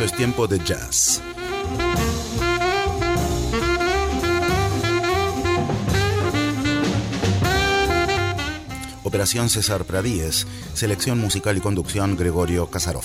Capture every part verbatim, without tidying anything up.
Esto es Tiempo de Jazz. Operación César Pradíez, selección musical y conducción Gregorio Kasarov.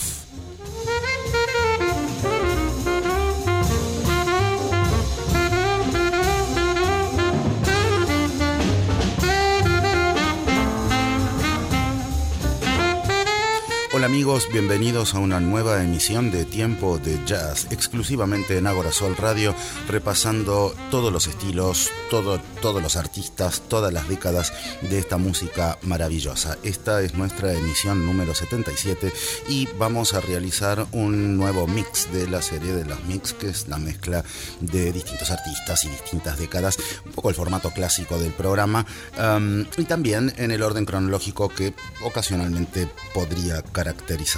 Hola amigos, bienvenidos a una nueva emisión de Tiempo de Jazz, exclusivamente en Ágora Sol Radio, repasando todos los estilos, todo, todos los artistas, todas las décadas de esta música maravillosa. Esta es nuestra emisión número setenta y siete y vamos a realizar un nuevo mix de la serie de los mix, que es la mezcla de distintos artistas y distintas décadas, un poco el formato clásico del programa, um, y también en el orden cronológico que ocasionalmente podría caracterizarnos.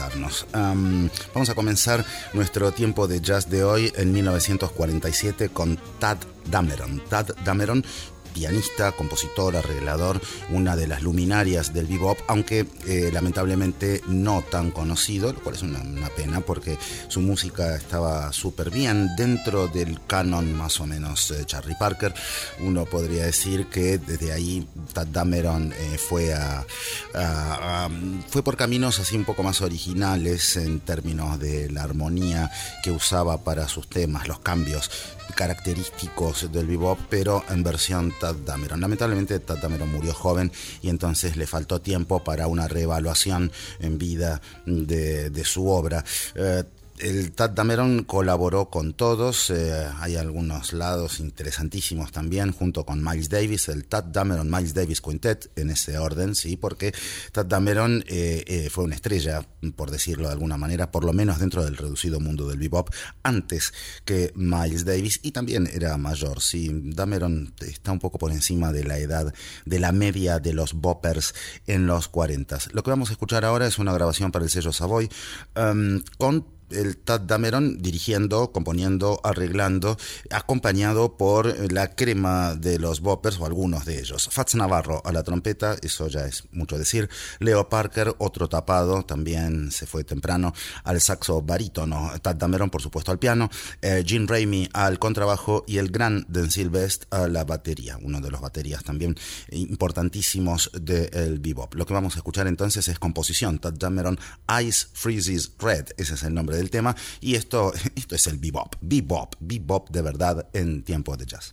Um, vamos a comenzar nuestro tiempo de jazz de hoy en mil novecientos cuarenta y siete con Tadd Dameron. Tadd Dameron, pianista, compositor, arreglador, una de las luminarias del bebop, aunque eh, lamentablemente no tan conocido, lo cual es una, una pena porque su música estaba súper bien dentro del canon más o menos eh, Charlie Parker. Uno podría decir que desde ahí Tadd Dameron eh, fue a, a, a fue por caminos así un poco más originales en términos de la armonía que usaba para sus temas, los cambios característicos del bebop, pero en versión Tadd Dameron. Lamentablemente Tadd Dameron murió joven y entonces le faltó tiempo para una reevaluación en vida de, de su obra. Eh, El Tadd Dameron colaboró con todos, eh, hay algunos lados interesantísimos también, junto con Miles Davis, el Tadd Dameron Miles Davis Quintet, en ese orden, sí, porque Tadd Dameron eh, eh, fue una estrella, por decirlo de alguna manera, por lo menos dentro del reducido mundo del bebop, antes que Miles Davis, y también era mayor, sí. Dameron está un poco por encima de la edad, de la media de los boppers en los cuarenta. Lo que vamos a escuchar ahora es una grabación para el sello Savoy, um, con el Tadd Dameron dirigiendo, componiendo, arreglando, acompañado por la crema de los boppers, o algunos de ellos. Fats Navarro a la trompeta, eso ya es mucho decir. Leo Parker, otro tapado, también se fue temprano, al saxo barítono. Tadd Dameron, por supuesto, al piano. Eh, Jim Ramey al contrabajo y el gran Denzil Best a la batería, uno de los baterías también importantísimos del bebop. Lo que vamos a escuchar entonces es composición. Tadd Dameron, Ice Freezes Red, ese es el nombre del tema, y esto, esto es el bebop, bebop, bebop de verdad en tiempo de jazz.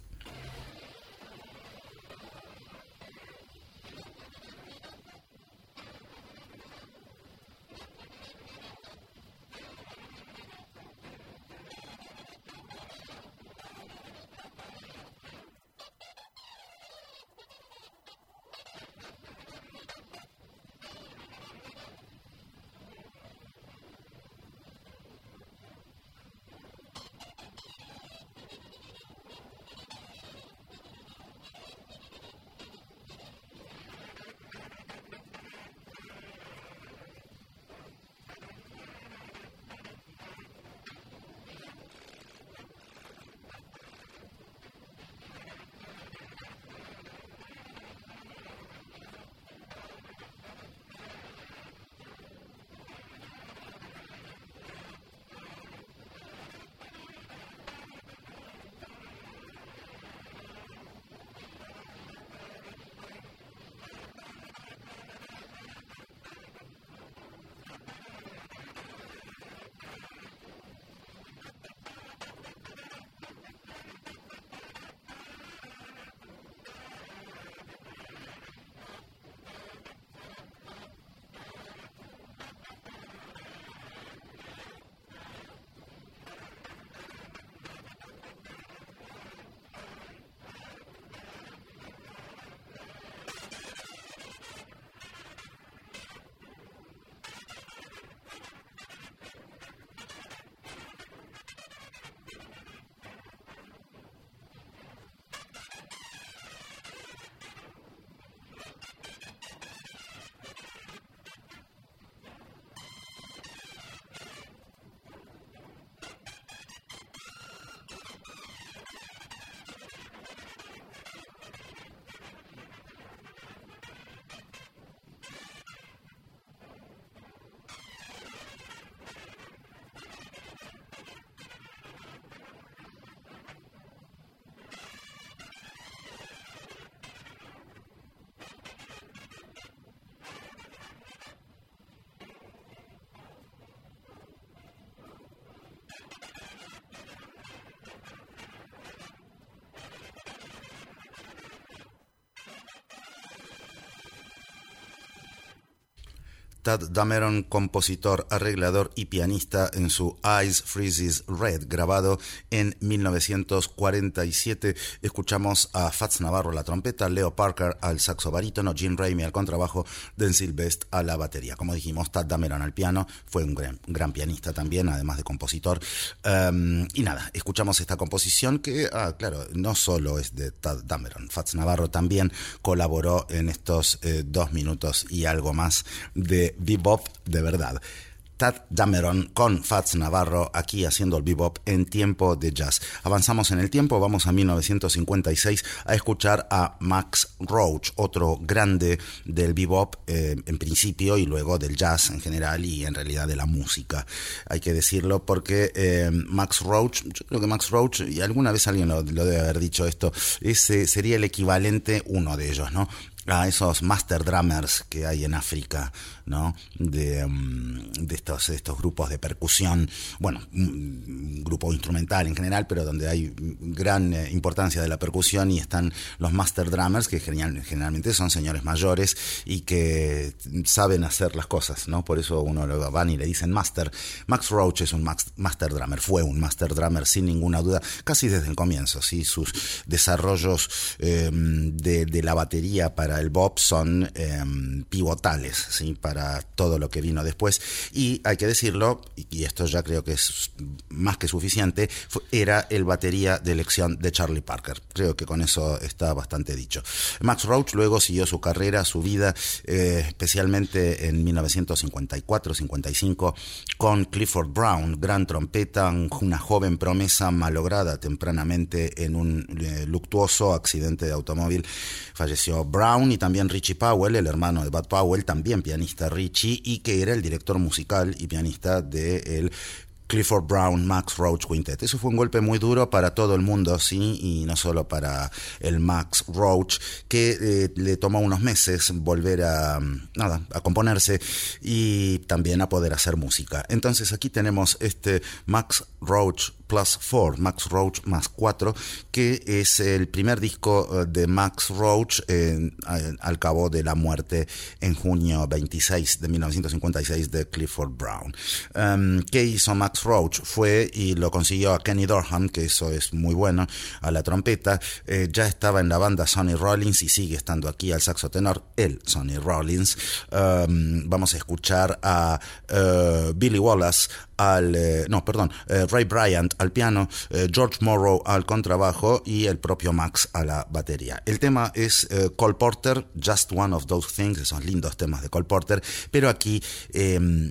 Tadd Dameron, compositor, arreglador y pianista, en su Eyes Freezes Red, grabado en mil novecientos cuarenta y siete. Escuchamos a Fats Navarro a la trompeta, Leo Parker al saxo barítono, Jim Ramey al contrabajo, Denzil Best a la batería. Como dijimos, Tadd Dameron al piano, fue un gran, gran pianista también, además de compositor. Um, y nada, escuchamos esta composición que, ah, claro, no solo es de Tadd Dameron, Fats Navarro también colaboró en estos eh, dos minutos y algo más de bebop de verdad. Tadd Dameron con Fats Navarro aquí haciendo el bebop en tiempo de jazz. Avanzamos en el tiempo, vamos a mil novecientos cincuenta y seis a escuchar a Max Roach, otro grande del bebop eh, en principio y luego del jazz en general y en realidad de la música. Hay que decirlo porque eh, Max Roach, yo creo que Max Roach, y alguna vez alguien lo, lo debe haber dicho esto, ese sería el equivalente, uno de ellos, ¿no?, a esos master drummers que hay en África, ¿no? De, de, estos, de estos grupos de percusión, bueno, un grupo instrumental en general, pero donde hay gran importancia de la percusión y están los master drummers, que general, generalmente son señores mayores y que saben hacer las cosas, ¿no? Por eso uno lo van y le dicen master. Max Roach es un max, master drummer, fue un master drummer sin ninguna duda, casi desde el comienzo, ¿sí? Sus desarrollos eh, de, de la batería para el bop son eh, pivotales, ¿sí?, para todo lo que vino después. Y hay que decirlo, y esto ya creo que es más que suficiente, fue, era el batería de elección de Charlie Parker. Creo que con eso está bastante dicho. Max Roach luego siguió su carrera, su vida, eh, especialmente en mil novecientos cincuenta y cuatro cincuenta y cinco con Clifford Brown, gran trompeta, una joven promesa malograda tempranamente en un eh, luctuoso accidente de automóvil. Falleció Brown, y también Richie Powell, el hermano de Bud Powell, también pianista Richie, y que era el director musical y pianista de el Clifford Brown Max Roach Quintet. Eso fue un golpe muy duro para todo el mundo, sí, y no solo para el Max Roach, que eh, le tomó unos meses volver a nada, a componerse y también a poder hacer música. Entonces aquí tenemos este Max Roach Plus cuatro, Max Roach más cuatro, que es el primer disco de Max Roach eh, al cabo de la muerte en junio veintiséis de mil novecientos cincuenta y seis de Clifford Brown. Um, ¿Qué hizo Max Roach? Fue y lo consiguió a Kenny Dorham, que eso es muy bueno, a la trompeta. Eh, ya estaba en la banda Sonny Rollins y sigue estando aquí al saxo tenor, el Sonny Rollins. Um, vamos a escuchar a uh, Billy Wallace al, eh, no, perdón, eh, Ray Bryant al piano, eh, George Morrow al contrabajo y el propio Max a la batería. El tema es eh, Cole Porter, Just One of Those Things, esos lindos temas de Cole Porter, pero aquí eh,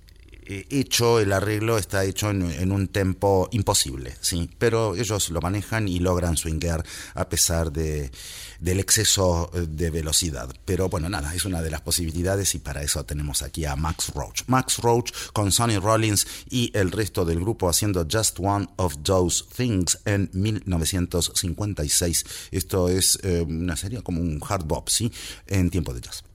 hecho, el arreglo está hecho en, en un tempo imposible, sí, pero ellos lo manejan y logran swinguear a pesar de del exceso de velocidad. Pero bueno, nada, es una de las posibilidades y para eso tenemos aquí a Max Roach. Max Roach con Sonny Rollins y el resto del grupo haciendo Just One of Those Things en mil novecientos cincuenta y seis. Esto es eh, una serie como un hard bop, sí, en tiempo de jazz.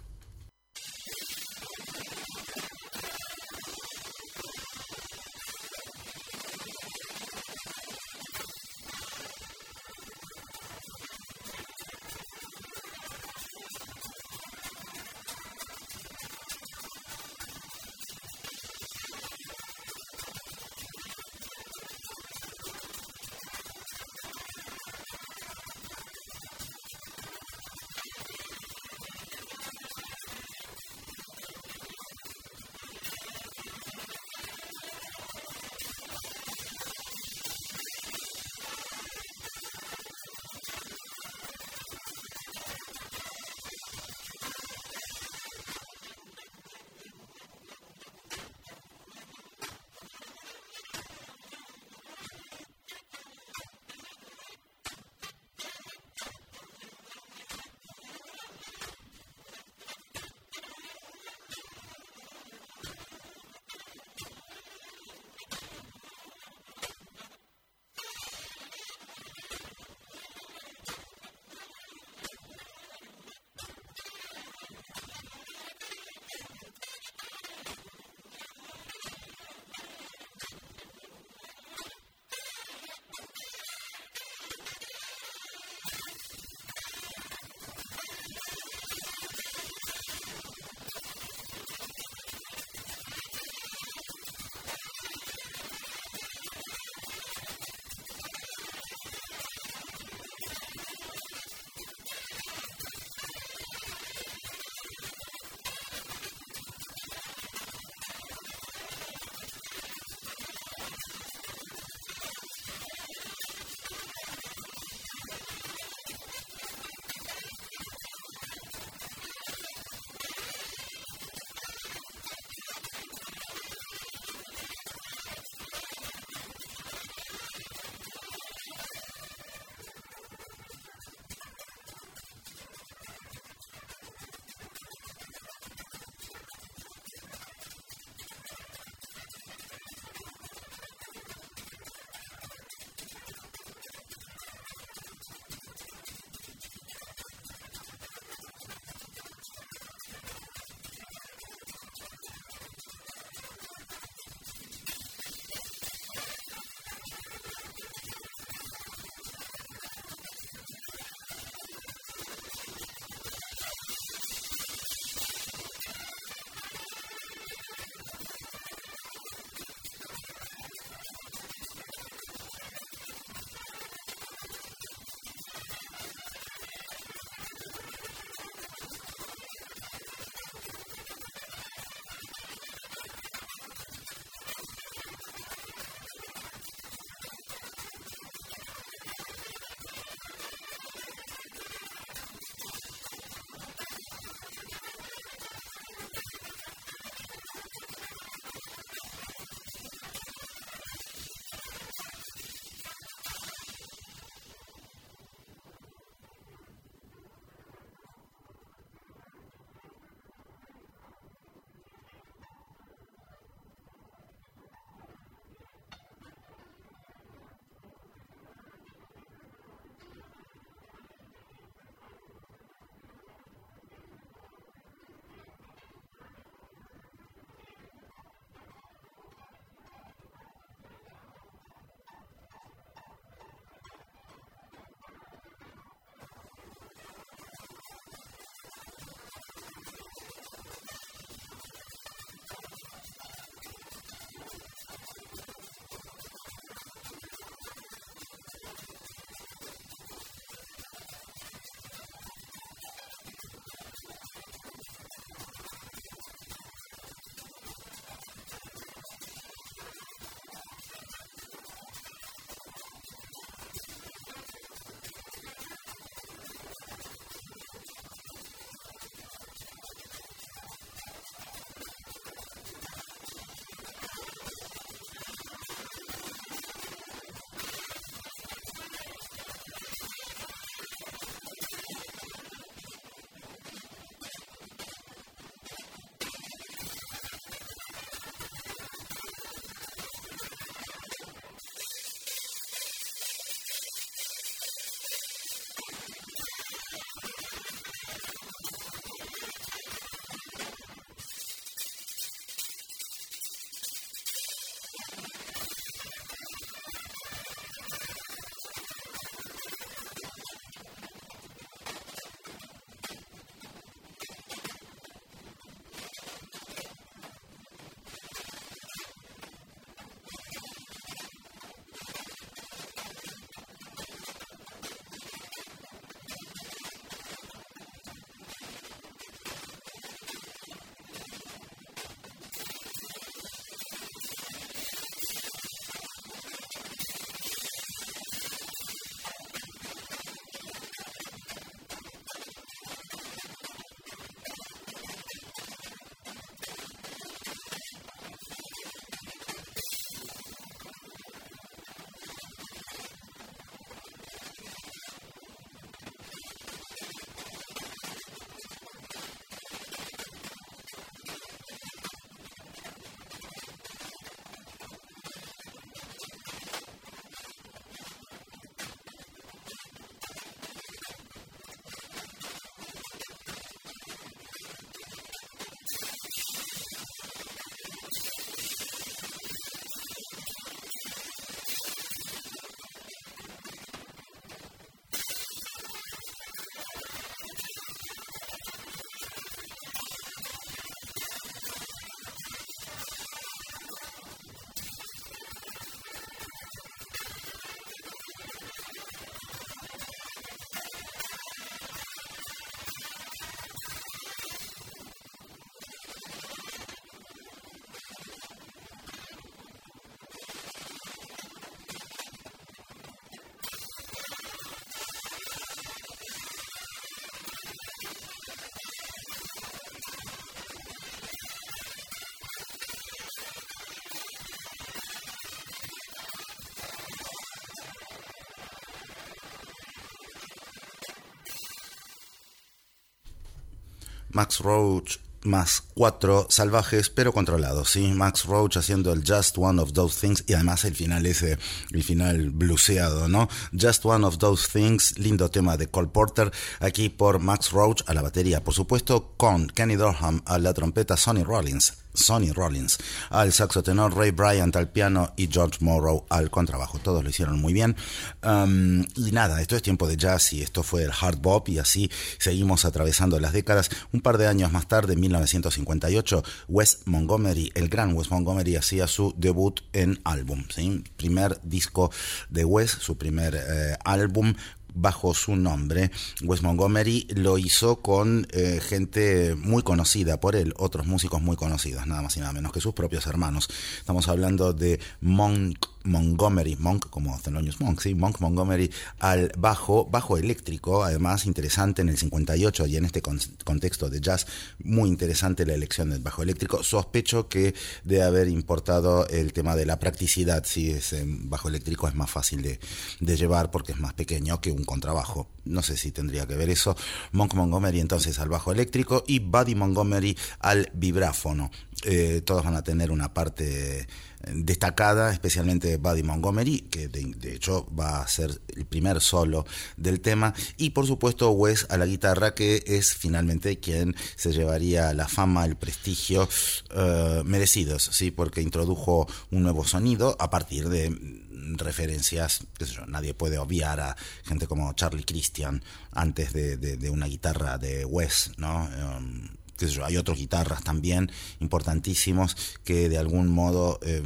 Max Roach más cuatro salvajes pero controlados, ¿sí? Max Roach haciendo el Just One of Those Things y además el final ese, el final bluseado, ¿no? Just One of Those Things, lindo tema de Cole Porter, aquí por Max Roach a la batería, por supuesto, con Kenny Dorham a la trompeta, Sonny Rollins, Sonny Rollins al saxo tenor, Ray Bryant al piano y George Morrow al contrabajo. Todos lo hicieron muy bien. Um, y nada, esto es tiempo de jazz y esto fue el hard bop y así seguimos atravesando las décadas. Un par de años más tarde, en mil novecientos cincuenta y ocho, Wes Montgomery, el gran Wes Montgomery, hacía su debut en álbum, ¿sí? Primer disco de Wes, su primer eh, álbum bajo su nombre. Wes Montgomery lo hizo con eh, gente muy conocida por él, otros músicos muy conocidos, nada más y nada menos que sus propios hermanos. Estamos hablando de Monk Montgomery, Monk como Thelonious Monk, ¿sí? Monk Montgomery al bajo, bajo eléctrico, además interesante en el cincuenta y ocho y en este con- contexto de jazz, muy interesante la elección del bajo eléctrico. Sospecho que de haber importado el tema de la practicidad, ¿sí? Ese bajo eléctrico es más fácil de, de llevar porque es más pequeño que un contrabajo. No sé si tendría que ver eso. Monk Montgomery entonces al bajo eléctrico y Buddy Montgomery al vibráfono. Eh, todos van a tener una parte destacada, especialmente Buddy Montgomery, que de, de hecho va a ser el primer solo del tema, y por supuesto Wes a la guitarra, que es finalmente quien se llevaría la fama, el prestigio uh, merecidos, ¿sí? Porque introdujo un nuevo sonido a partir de referencias, qué sé yo, nadie puede obviar a gente como Charlie Christian antes de, de, de una guitarra de Wes, ¿no? Um, qué sé yo, hay otras guitarras también importantísimos que de algún modo eh,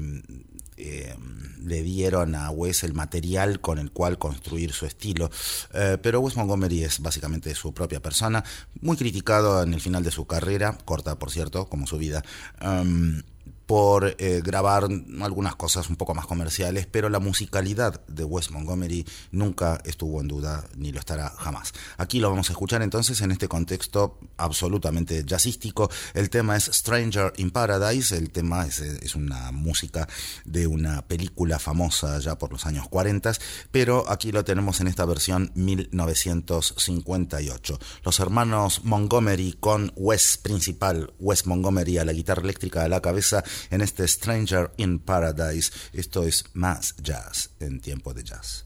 eh, le dieron a Wes el material con el cual construir su estilo, eh, pero Wes Montgomery es básicamente su propia persona, muy criticado en el final de su carrera, corta por cierto, como su vida, um, por eh, grabar algunas cosas un poco más comerciales, pero la musicalidad de Wes Montgomery nunca estuvo en duda, ni lo estará jamás. Aquí lo vamos a escuchar entonces en este contexto absolutamente jazzístico. El tema es Stranger in Paradise, el tema es, es una música de una película famosa ya por los años cuarenta, pero aquí lo tenemos en esta versión mil novecientos cincuenta y ocho. Los hermanos Montgomery con Wes principal, Wes Montgomery a la guitarra eléctrica a la cabeza, en este Stranger in Paradise. Esto es más jazz en tiempo de jazz.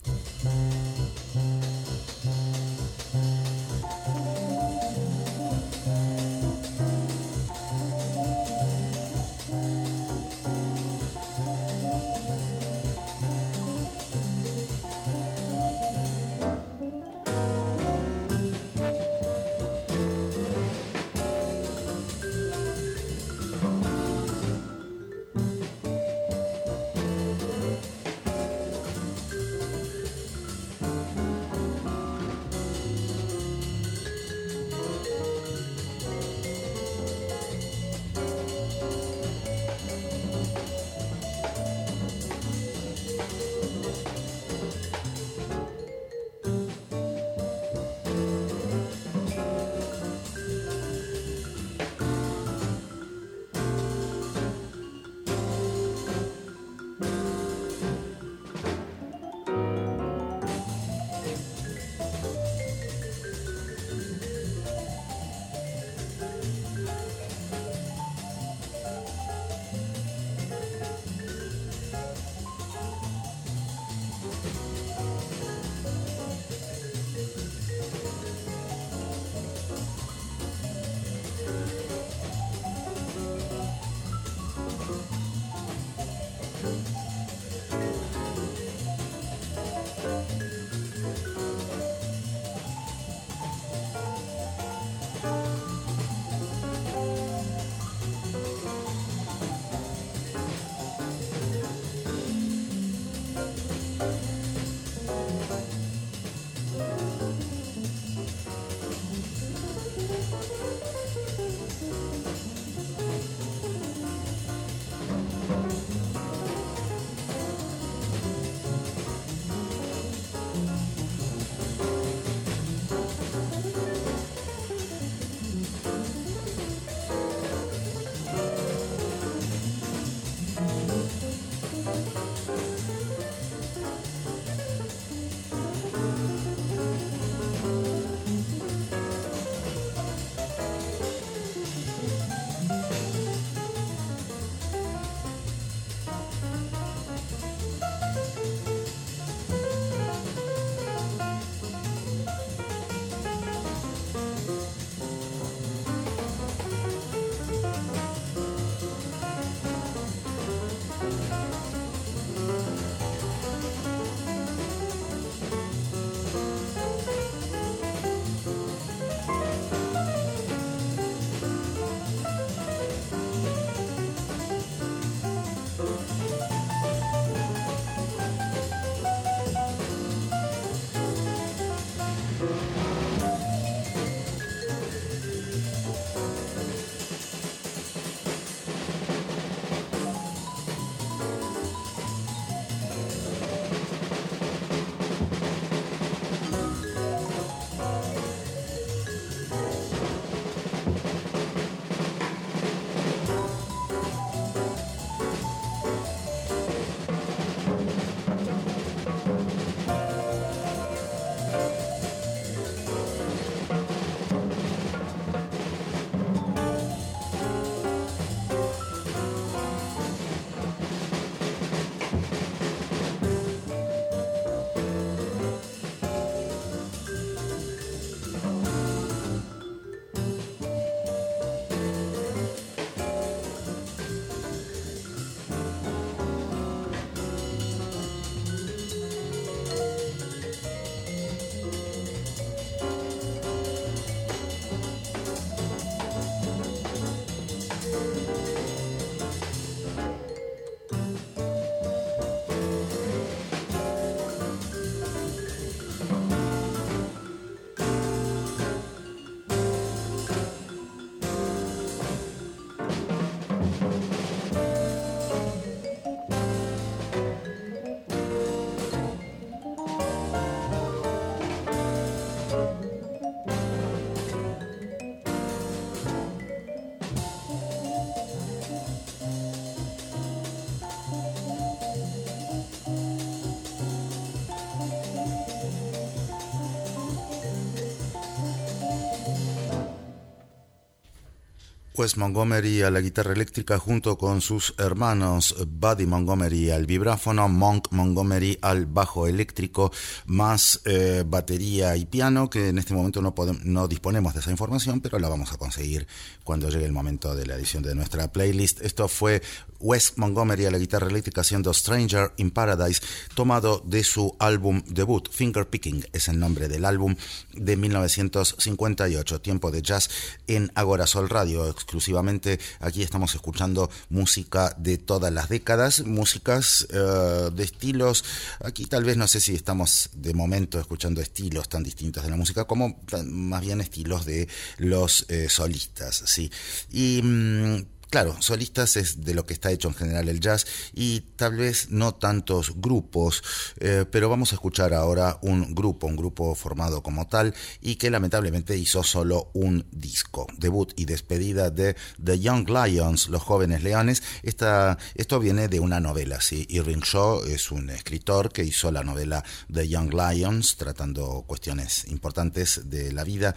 Wes Montgomery a la guitarra eléctrica junto con sus hermanos Buddy Montgomery al vibráfono, Monk Montgomery al bajo eléctrico, más eh, batería y piano, que en este momento no, podemos, no disponemos de esa información, pero la vamos a conseguir cuando llegue el momento de la edición de nuestra playlist. Esto fue Wes Montgomery a la guitarra eléctrica haciendo Stranger in Paradise, tomado de su álbum debut, Finger Picking es el nombre del álbum, de mil novecientos cincuenta y ocho, Tiempo de Jazz en Agora Sol Radio. Exclusivamente aquí estamos escuchando música de todas las décadas, músicas uh, de estilos, aquí tal vez no sé si estamos de momento escuchando estilos tan distintos de la música como más bien estilos de los eh, solistas, sí, y mmm, claro, solistas es de lo que está hecho en general el jazz y tal vez no tantos grupos, eh, pero vamos a escuchar ahora un grupo, un grupo formado como tal y que lamentablemente hizo solo un disco, debut y despedida de The Young Lions, Los Jóvenes Leones. Esta, esto viene de una novela, ¿sí? Irving Shaw es un escritor que hizo la novela The Young Lions, tratando cuestiones importantes de la vida,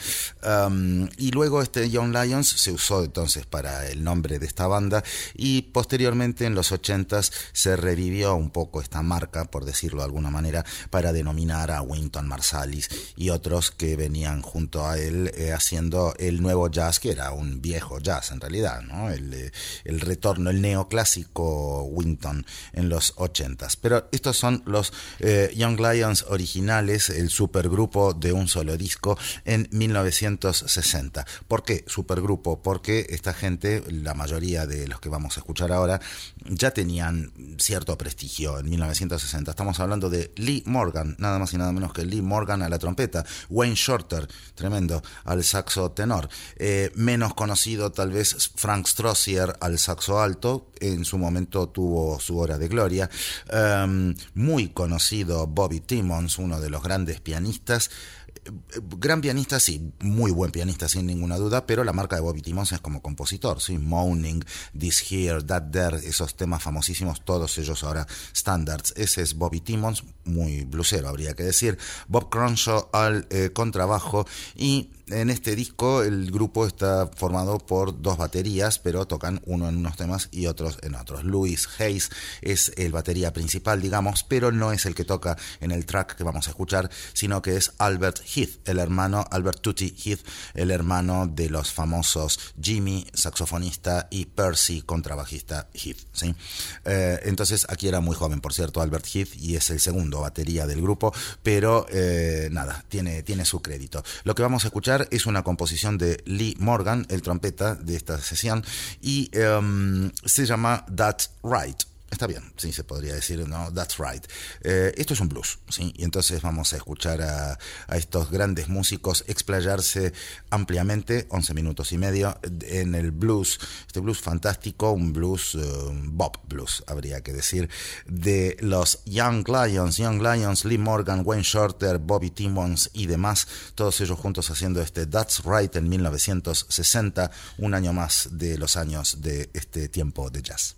um, y luego este Young Lions se usó entonces para el nombre de esta banda y posteriormente en los ochentas se revivió un poco esta marca, por decirlo de alguna manera, para denominar a Wynton Marsalis y otros que venían junto a él eh, haciendo el nuevo jazz, que era un viejo jazz en realidad, ¿no? El, eh, el retorno, el neoclásico Wynton en los ochentas. Pero estos son los eh, Young Lions originales, el supergrupo de un solo disco en mil novecientos sesenta. ¿Por qué supergrupo? Porque esta gente, la mayoría de los que vamos a escuchar ahora, ya tenían cierto prestigio en mil novecientos sesenta. Estamos hablando de Lee Morgan, nada más y nada menos que Lee Morgan a la trompeta, Wayne Shorter, tremendo, al saxo tenor, eh, menos conocido tal vez Frank Strozier al saxo alto, en su momento tuvo su hora de gloria, um, muy conocido Bobby Timmons, uno de los grandes pianistas. Gran pianista, sí, muy buen pianista sin ninguna duda, pero la marca de Bobby Timmons es como compositor, sí, Moaning, This Here, That There, esos temas famosísimos, todos ellos ahora standards. Ese es Bobby Timmons, muy blusero habría que decir. Bob Cronshaw al eh, contrabajo, y en este disco el grupo está formado por dos baterías, pero tocan uno en unos temas y otros en otros. Louis Hayes es el batería principal, digamos, pero no es el que toca en el track que vamos a escuchar, sino que es Albert Heath, el hermano, Albert Tutti Heath, el hermano de los famosos Jimmy, saxofonista, y Percy, contrabajista Heath, ¿sí? Eh, entonces aquí era muy joven, por cierto, Albert Heath, y es el segundo batería del grupo, pero eh, nada, tiene, tiene su crédito. Lo que vamos a escuchar es una composición de Lee Morgan, el trompeta de esta sesión, y um, se llama That's Right. Está bien, sí, se podría decir, ¿no? That's right. Eh, esto es un blues, ¿sí? Y entonces vamos a escuchar a, a estos grandes músicos explayarse ampliamente, once minutos y medio, en el blues, este blues fantástico, un blues, uh, bop blues, habría que decir, de los Young Lions, Young Lions, Lee Morgan, Wayne Shorter, Bobby Timmons y demás, todos ellos juntos haciendo este That's Right en mil novecientos sesenta, un año más de los años de este tiempo de jazz.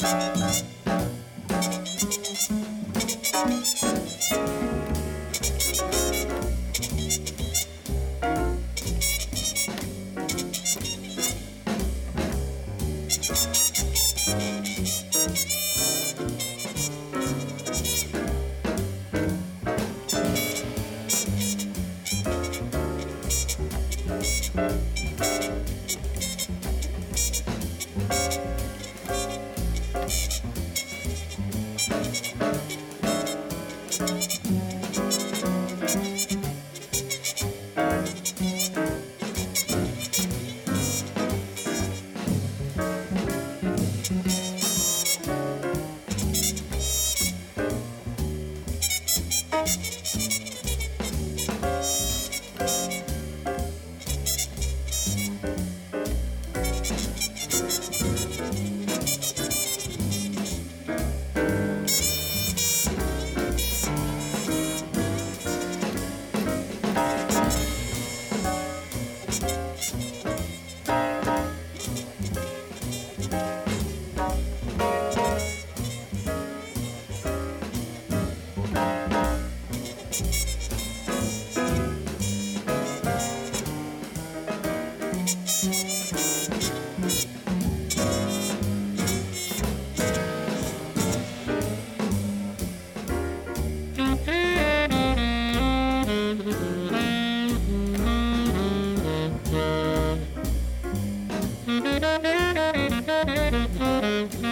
Mm-hmm.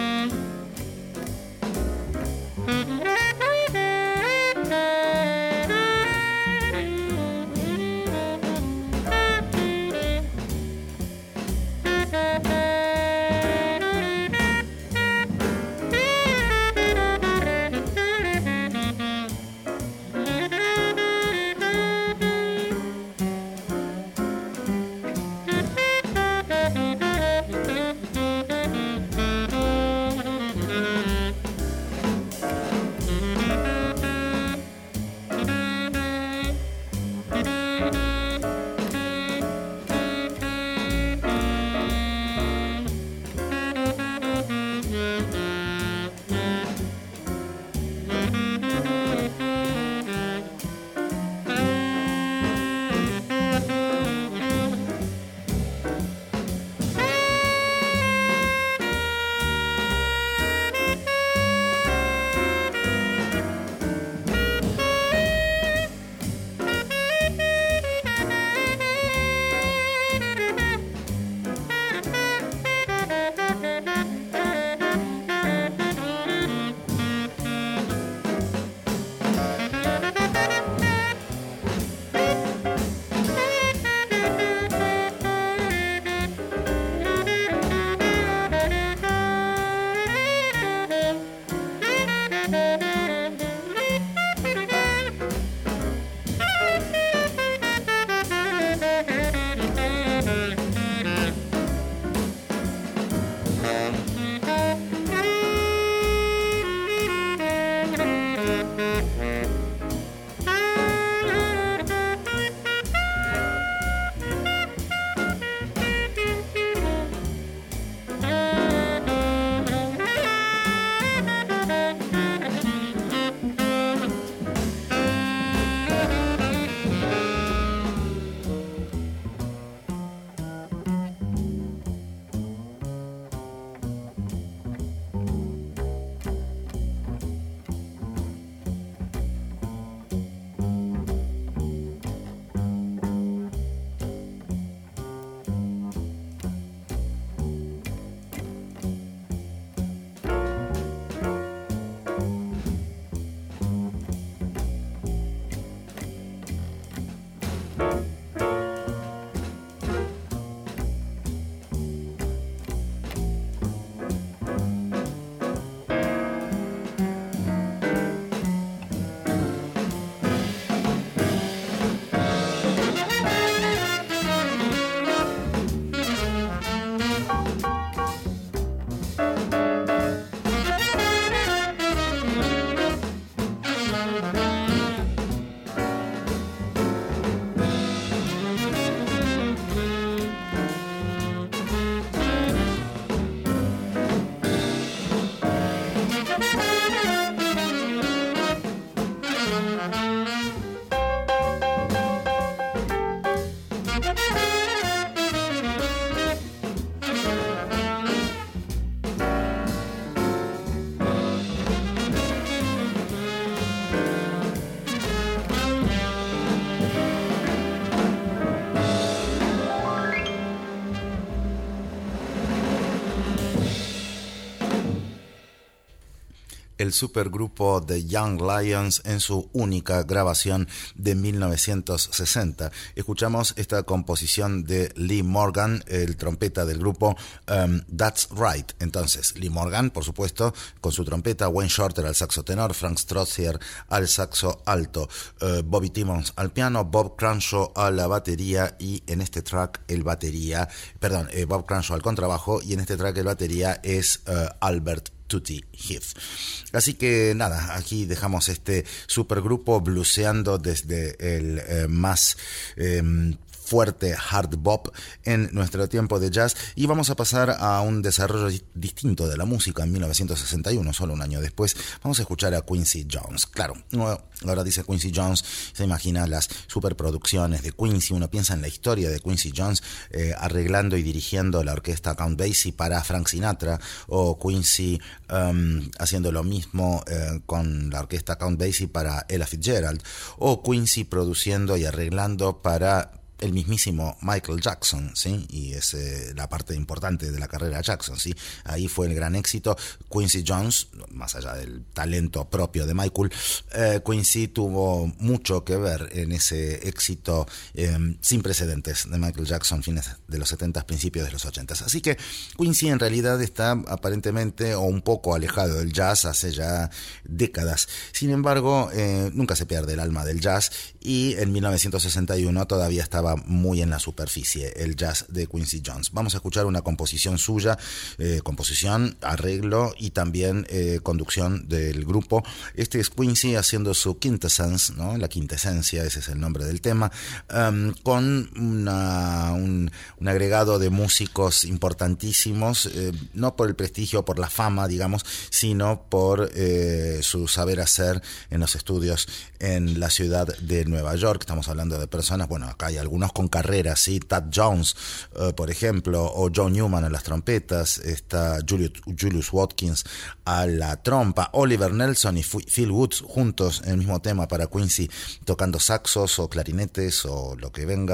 el supergrupo The Young Lions en su única grabación de mil novecientos sesenta. Escuchamos esta composición de Lee Morgan, el trompeta del grupo, um, That's Right. Entonces, Lee Morgan, por supuesto, con su trompeta, Wayne Shorter al saxo tenor, Frank Strozier al saxo alto, uh, Bobby Timmons al piano, Bob Cranshaw a la batería y en este track el batería, perdón, eh, Bob Cranshaw al contrabajo y en este track el batería es uh, Albert Tutti Heath. Así que nada, aquí dejamos este supergrupo bluseando desde el eh, más eh, fuerte hard bop en nuestro tiempo de jazz y vamos a pasar a un desarrollo distinto de la música en mil novecientos sesenta y uno, solo un año después. Vamos a escuchar a Quincy Jones. Claro, ahora dice Quincy Jones, se imagina las superproducciones de Quincy, uno piensa en la historia de Quincy Jones eh, arreglando y dirigiendo la orquesta Count Basie para Frank Sinatra, o Quincy um, haciendo lo mismo eh, con la orquesta Count Basie para Ella Fitzgerald, o Quincy produciendo y arreglando para el mismísimo Michael Jackson, ¿sí? Y es eh, la parte importante de la carrera de Jackson, ¿sí? Ahí fue el gran éxito. Quincy Jones, más allá del talento propio de Michael, eh, Quincy tuvo mucho que ver en ese éxito eh, sin precedentes de Michael Jackson, fines de los setenta, principios de los ochenta. Así que Quincy en realidad está aparentemente o un poco alejado del jazz hace ya décadas. Sin embargo, eh, nunca se pierde el alma del jazz y en mil novecientos sesenta y uno todavía estaba muy en la superficie el jazz de Quincy Jones. Vamos a escuchar una composición suya, eh, composición, arreglo y también eh, conducción del grupo. Este es Quincy haciendo su quintessence, ¿no? La quintesencia, ese es el nombre del tema, um, con una, un, un agregado de músicos importantísimos, eh, no por el prestigio, por la fama, digamos, sino por eh, su saber hacer en los estudios en la ciudad de Nueva York. Estamos hablando de personas, bueno, acá hay algunos con carreras, ¿sí? Thad Jones, uh, por ejemplo, o John Newman a las trompetas, está Julius, Julius Watkins a la trompa, Oliver Nelson y Phil Woods juntos en el mismo tema para Quincy, tocando saxos o clarinetes o lo que venga,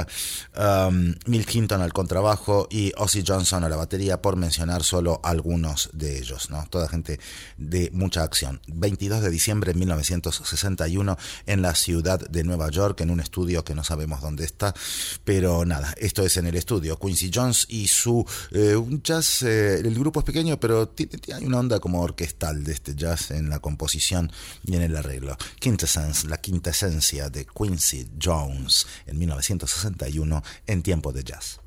um, Milt Hinton al contrabajo y Ozzie Johnson a la batería, por mencionar solo algunos de ellos, ¿no? Toda gente de mucha acción. veintidós de diciembre de mil novecientos sesenta y uno en la ciudad de Nueva York, en un estudio que no sabemos dónde está, pero nada, esto es en el estudio. Quincy Jones y su eh, un jazz, eh, el grupo es pequeño, pero tiene, hay una onda como orquestal de este jazz en la composición y en el arreglo. Quintessence, la quintesencia de Quincy Jones en mil novecientos sesenta y uno en tiempo de jazz.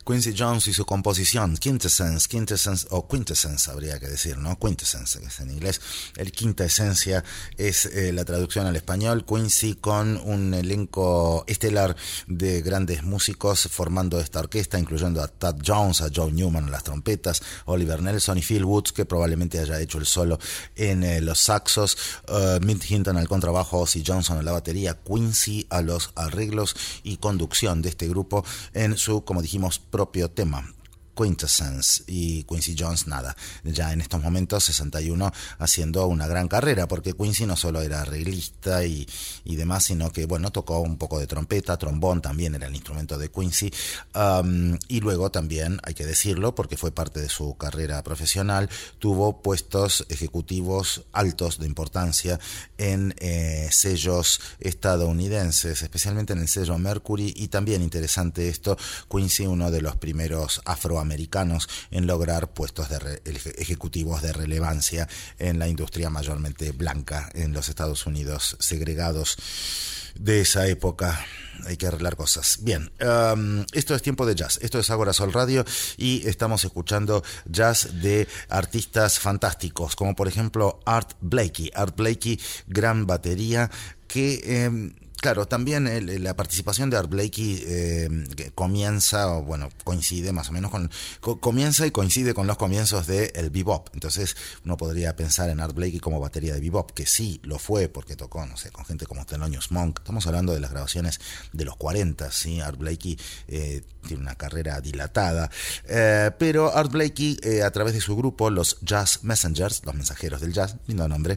Quincy Jones y su composición Quintessence, Quintessence o Quintessence habría que decir, ¿no? Quintessence, que es en inglés. El quinta esencia es eh, la traducción al español. Quincy con un elenco estelar de grandes músicos formando esta orquesta, incluyendo a Thad Jones, a Joe Newman a las trompetas, Oliver Nelson y Phil Woods, que probablemente haya hecho el solo en eh, los saxos, uh, Milt Hinton al contrabajo, Ozzy Johnson a la batería, Quincy a los arreglos y conducción de este grupo en su, como dijimos, propio tema, Quintessence. Y Quincy Jones, nada, ya en estos momentos, sesenta y uno, haciendo una gran carrera, porque Quincy no solo era arreglista y, y demás, sino que, bueno, tocó un poco de trompeta, trombón también era el instrumento de Quincy, um, y luego también, hay que decirlo, porque fue parte de su carrera profesional, tuvo puestos ejecutivos altos de importancia en eh, sellos estadounidenses, especialmente en el sello Mercury, y también interesante esto, Quincy, uno de los primeros afroamericanos americanos en lograr puestos de re, ejecutivos de relevancia en la industria mayormente blanca en los Estados Unidos segregados de esa época. Hay que arreglar cosas. Bien, um, esto es Tiempo de Jazz, esto es Ágora Sol Radio y estamos escuchando jazz de artistas fantásticos, como por ejemplo Art Blakey. Art Blakey, gran batería que... Eh, Claro, también el, la participación de Art Blakey eh, comienza, o bueno, coincide más o menos con, co, comienza y coincide con los comienzos del bebop. Entonces uno podría pensar en Art Blakey como batería de bebop, que sí lo fue, porque tocó, no sé, con gente como Thelonious Monk. Estamos hablando de las grabaciones de los cuarenta, ¿sí? Art Blakey eh, tiene una carrera dilatada, eh, pero Art Blakey, eh, a través de su grupo, los Jazz Messengers, los mensajeros del jazz, lindo nombre,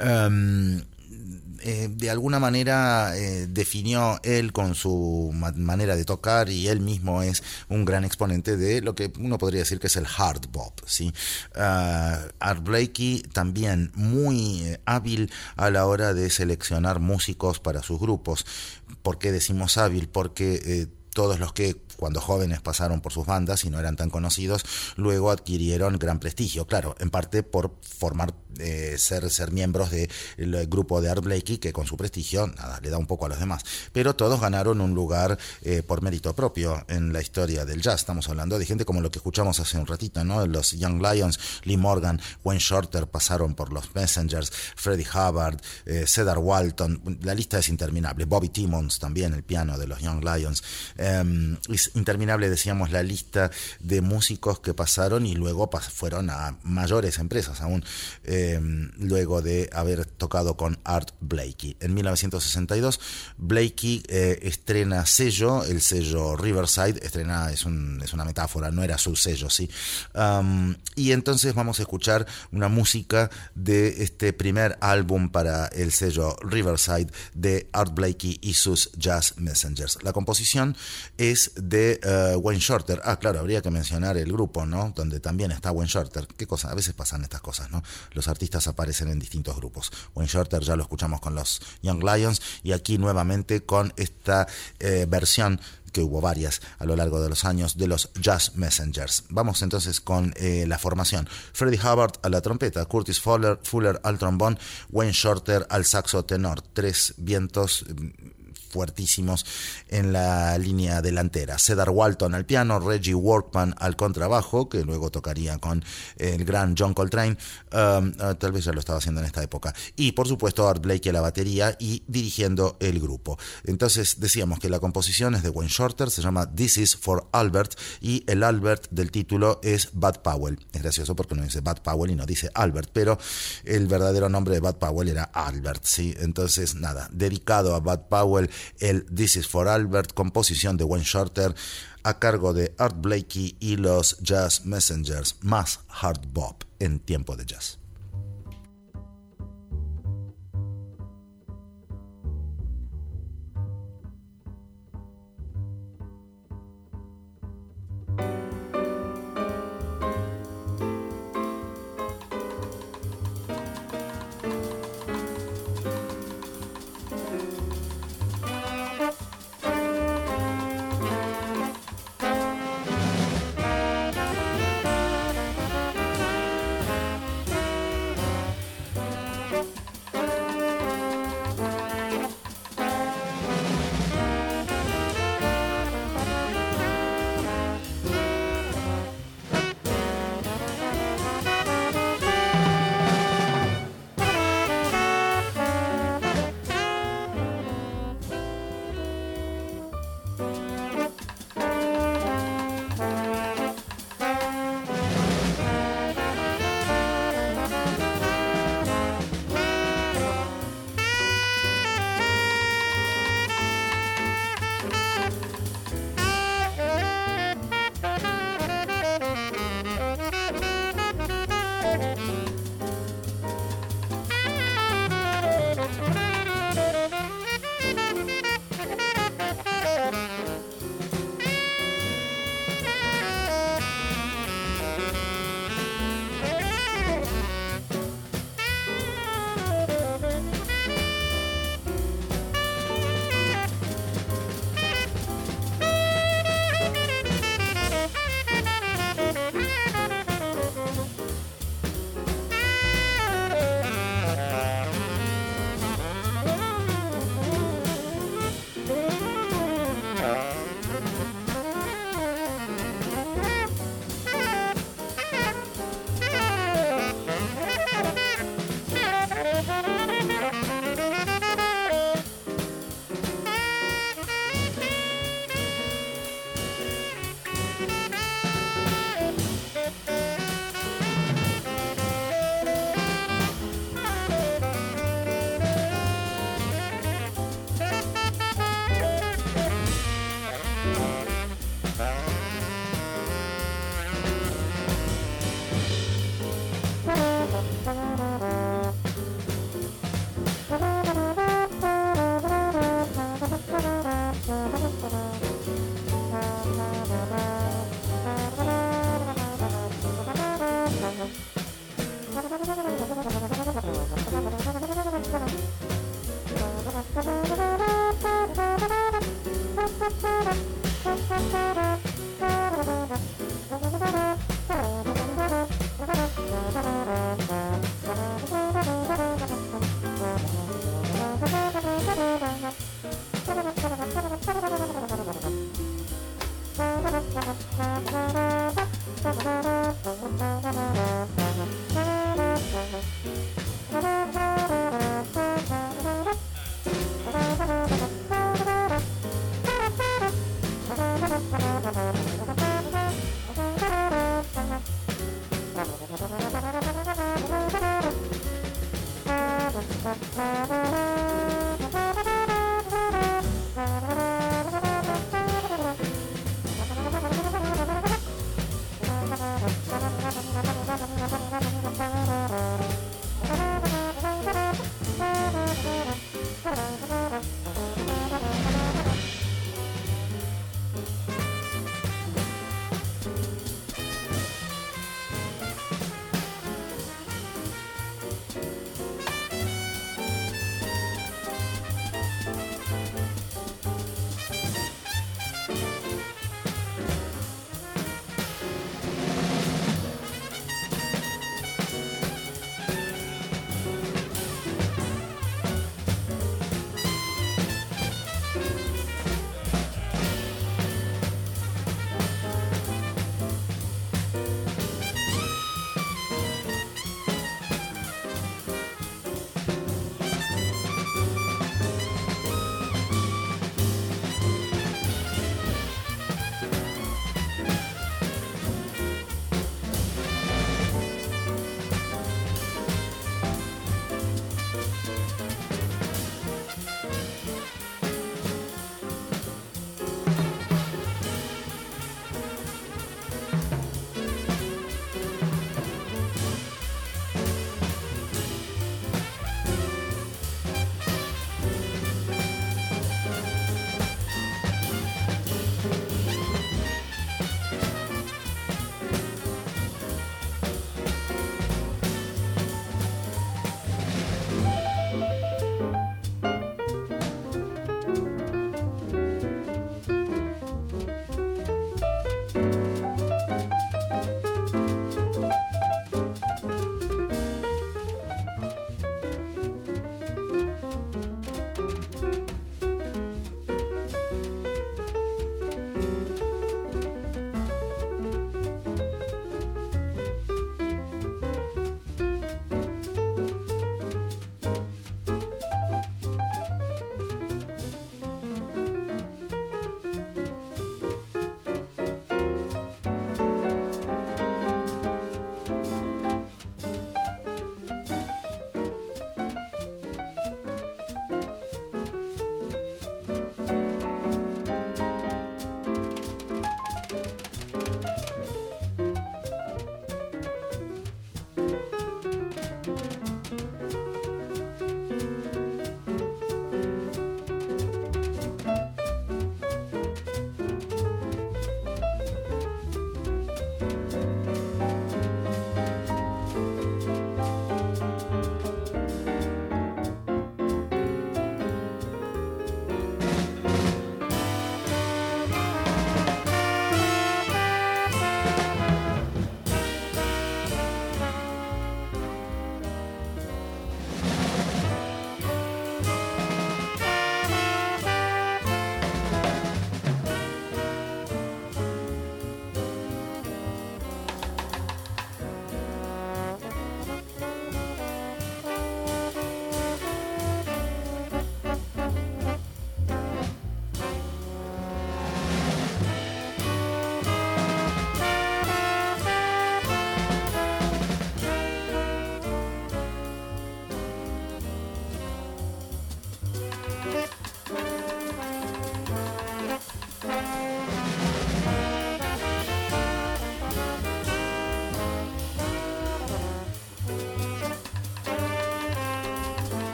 um, Eh, de alguna manera eh, definió él con su ma- manera de tocar, y él mismo es un gran exponente de lo que uno podría decir que es el hard bop, ¿sí? Uh, Art Blakey también muy eh, hábil a la hora de seleccionar músicos para sus grupos. ¿Por qué decimos hábil? Porque eh, todos los que cuando jóvenes pasaron por sus bandas y no eran tan conocidos, luego adquirieron gran prestigio, claro, en parte por formar, eh, ser, ser miembros del grupo de Art Blakey, que con su prestigio, nada, le da un poco a los demás, pero todos ganaron un lugar eh, por mérito propio en la historia del jazz. Estamos hablando de gente como lo que escuchamos hace un ratito, ¿no? Los Young Lions, Lee Morgan, Wayne Shorter pasaron por los Messengers, Freddie Hubbard, eh, Cedar Walton, la lista es interminable, Bobby Timmons también, el piano de los Young Lions, eh, es interminable, decíamos, la lista de músicos que pasaron y luego pas- fueron a mayores empresas aún, eh, luego de haber tocado con Art Blakey. En mil novecientos sesenta y dos, Blakey eh, estrena sello, el sello Riverside, estrena, es, un, es una metáfora, no era su sello, ¿sí? Um, y entonces vamos a escuchar una música de este primer álbum para el sello Riverside de Art Blakey y sus Jazz Messengers. La composición es de uh, Wayne Shorter. Ah, claro, habría que mencionar el grupo, ¿no? Donde también está Wayne Shorter. Qué cosa, a veces pasan estas cosas, ¿no? Los artistas aparecen en distintos grupos. Wayne Shorter ya lo escuchamos con los Young Lions y aquí nuevamente con esta eh, versión, que hubo varias a lo largo de los años, de los Jazz Messengers. Vamos entonces con eh, la formación. Freddie Hubbard a la trompeta, Curtis Fuller, Fuller al trombón, Wayne Shorter al saxo tenor. Tres vientos fuertísimos en la línea delantera. Cedar Walton al piano, Reggie Workman al contrabajo, que luego tocaría con el gran John Coltrane, um, uh, tal vez ya lo estaba haciendo en esta época, y por supuesto Art Blakey a la batería y dirigiendo el grupo. Entonces decíamos que la composición es de Wayne Shorter, se llama This Is for Albert, y el Albert del título es Bud Powell. Es gracioso porque no dice Bud Powell y no dice Albert, pero el verdadero nombre de Bud Powell era Albert, ¿sí? Entonces nada, dedicado a Bud Powell, el This Is for Albert, composición de Wayne Shorter, a cargo de Art Blakey y los Jazz Messengers, más hard bop en Tiempo de Jazz.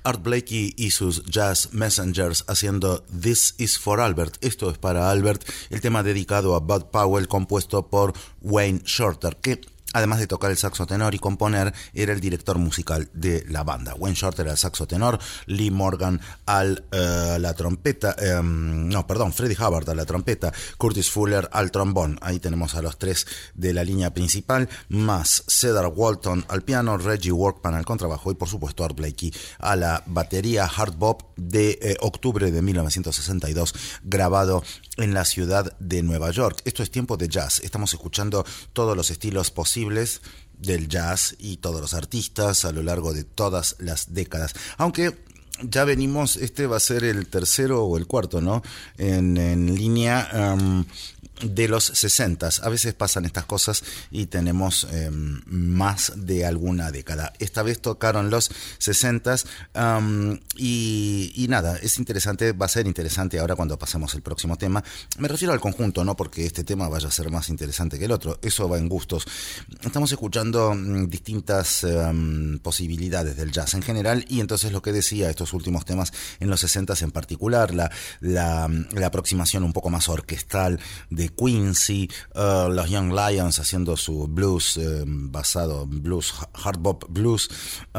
Art Blakey y sus Jazz Messengers haciendo This is for Albert. Esto es para Albert, el tema dedicado a Bud Powell, compuesto por Wayne Shorter, que además de tocar el saxo tenor y componer, era el director musical de la banda. Wayne Shorter al saxo tenor, Lee Morgan al uh, la trompeta, um, no, perdón, Freddie Hubbard a la trompeta, Curtis Fuller al trombón. Ahí tenemos a los tres de la línea principal, más Cedar Walton al piano, Reggie Workman al contrabajo y por supuesto Art Blakey a la batería. Hard Bop de eh, octubre de mil novecientos sesenta y dos, grabado en la ciudad de Nueva York. Esto es Tiempo de Jazz. Estamos escuchando todos los estilos posibles del jazz y todos los artistas a lo largo de todas las décadas. Aunque ya venimos, este va a ser el tercero o el cuarto, ¿no? En, en línea um, de los sesentas. A veces pasan estas cosas y tenemos eh, más de alguna década. Esta vez tocaron los sesentas um, y, y nada, es interesante, va a ser interesante ahora cuando pasemos el próximo tema. Me refiero al conjunto, no porque este tema vaya a ser más interesante que el otro, eso va en gustos. Estamos escuchando um, distintas um, posibilidades del jazz en general y entonces lo que decía, estos últimos temas en los sesentas en particular, la, la, la aproximación un poco más orquestal de Quincy, uh, los Young Lions haciendo su blues eh, basado en blues, hard bop blues.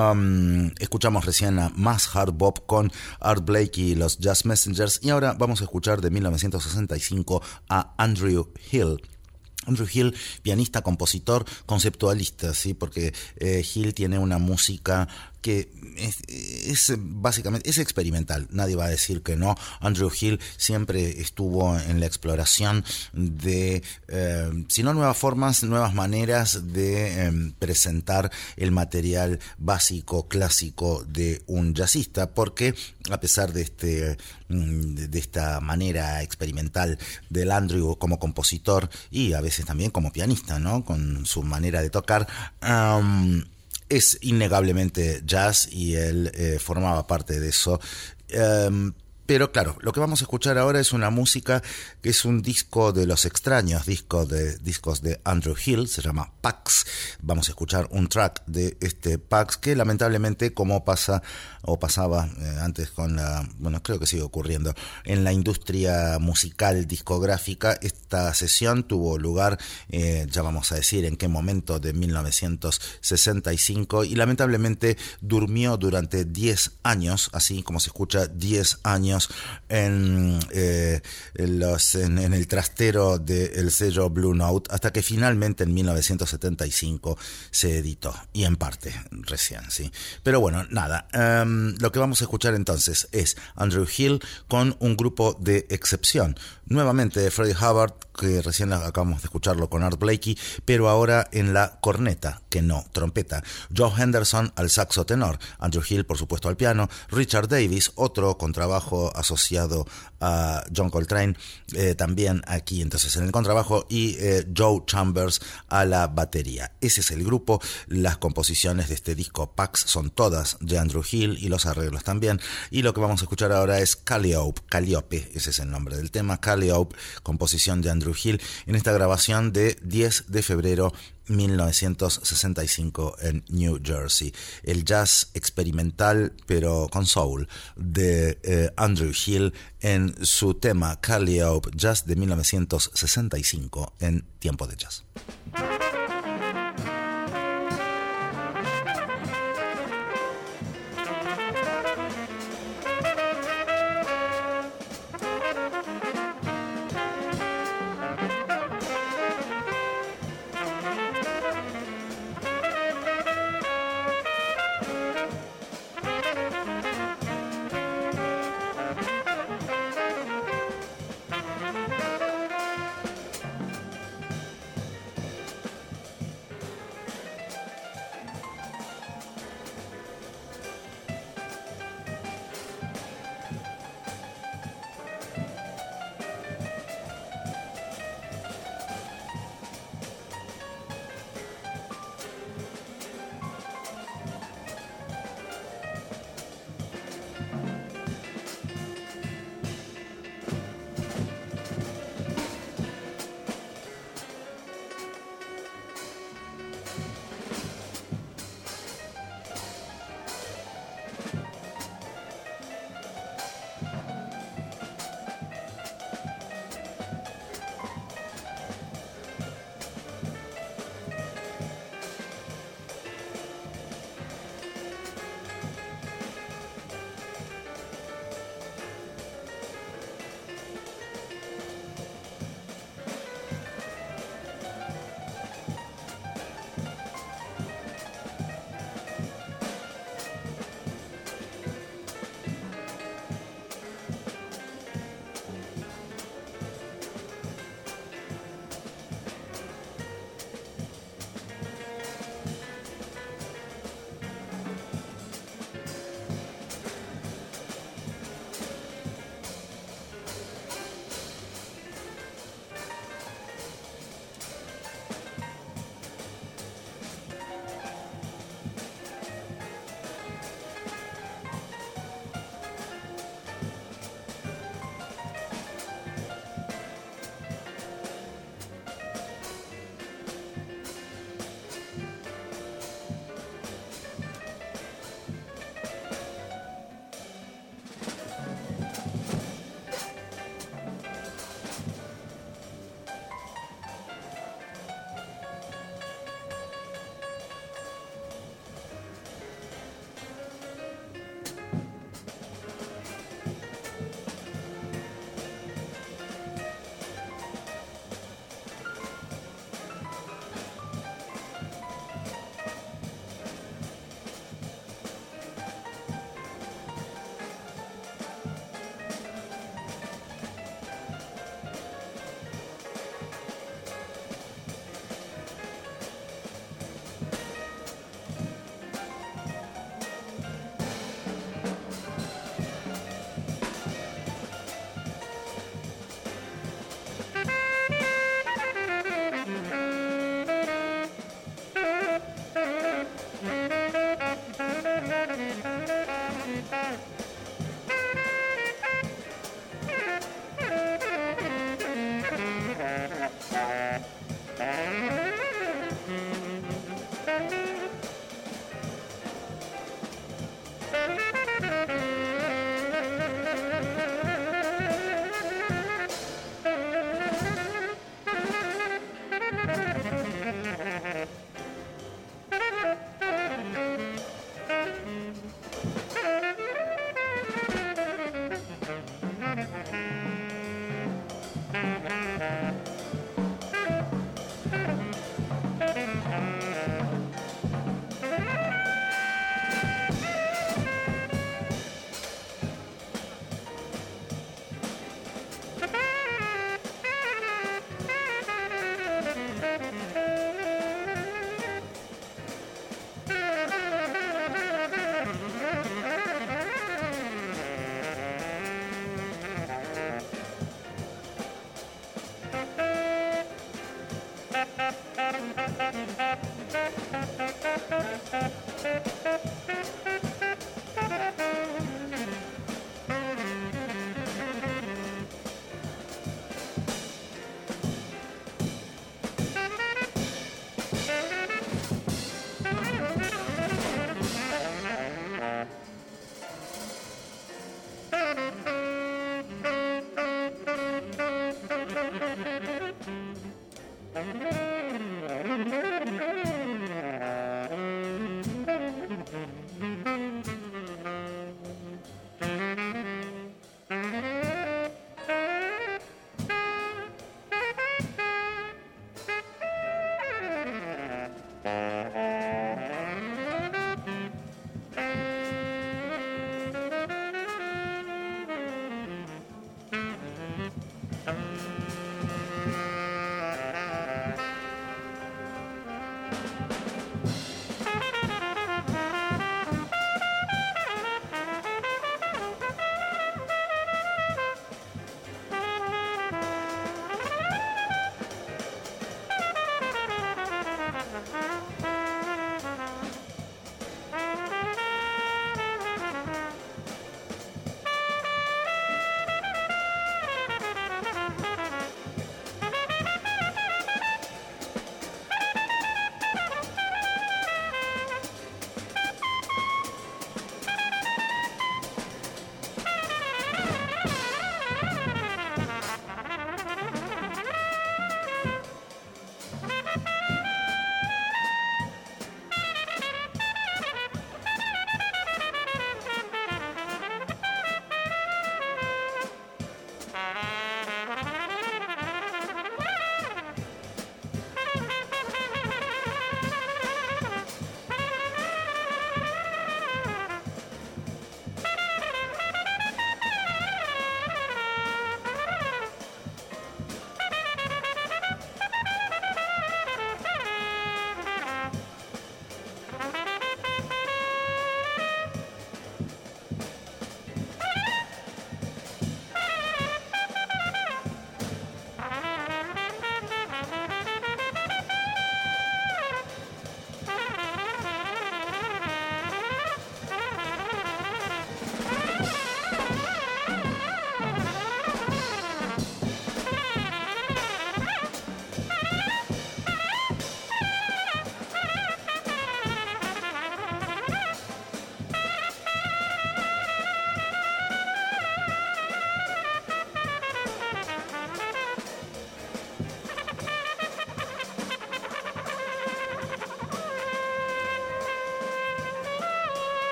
Um, escuchamos recién a más hard bop con Art Blakey y los Jazz Messengers y ahora vamos a escuchar de mil novecientos sesenta y cinco a Andrew Hill. Andrew Hill, pianista, compositor, conceptualista, ¿sí? Porque eh, Hill tiene una música que es, es básicamente es experimental, nadie va a decir que no. Andrew Hill siempre estuvo en la exploración de, eh, si no nuevas formas, nuevas maneras de eh, presentar el material básico, clásico de un jazzista, porque a pesar de este de esta manera experimental del Andrew como compositor y a veces también como pianista, ¿no? Con su manera de tocar, um, es innegablemente jazz y él eh, formaba parte de eso. Um, Pero claro, lo que vamos a escuchar ahora es una música que es un disco de los extraños discos de, discos de Andrew Hill, se llama Pax. Vamos a escuchar un track de este Pax que lamentablemente, como pasa o pasaba eh, antes con la, bueno, creo que sigue ocurriendo en la industria musical discográfica, esta sesión tuvo lugar, eh, ya vamos a decir en qué momento, de mil novecientos sesenta y cinco, y lamentablemente durmió durante diez años, así como se escucha, diez años en, eh, en, los, en, en el trastero del sello Blue Note, hasta que finalmente en mil novecientos setenta y cinco se editó, y en parte recién, sí. Pero bueno, nada, um, lo que vamos a escuchar entonces es Andrew Hill con un grupo de excepción, nuevamente Freddie Hubbard, que recién acabamos de escucharlo con Art Blakey, pero ahora en la corneta, que no trompeta. Joe Henderson al saxo tenor, Andrew Hill por supuesto al piano, Richard Davis, otro contrabajo asociado a John Coltrane, eh, también aquí entonces en el contrabajo, y eh, Joe Chambers a la batería. Ese es el grupo. Las composiciones de este disco Pax son todas de Andrew Hill y los arreglos también, y lo que vamos a escuchar ahora es Calliope, Calliope, ese es el nombre del tema, Calliope, composición de Andrew Hill, en esta grabación de diez de febrero mil novecientos sesenta y cinco en New Jersey. El jazz experimental pero con soul de eh, Andrew Hill en su tema Calliope, jazz de mil novecientos sesenta y cinco en Tiempo de Jazz.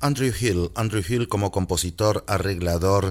Andrew Hill, Andrew Hill como compositor, arreglador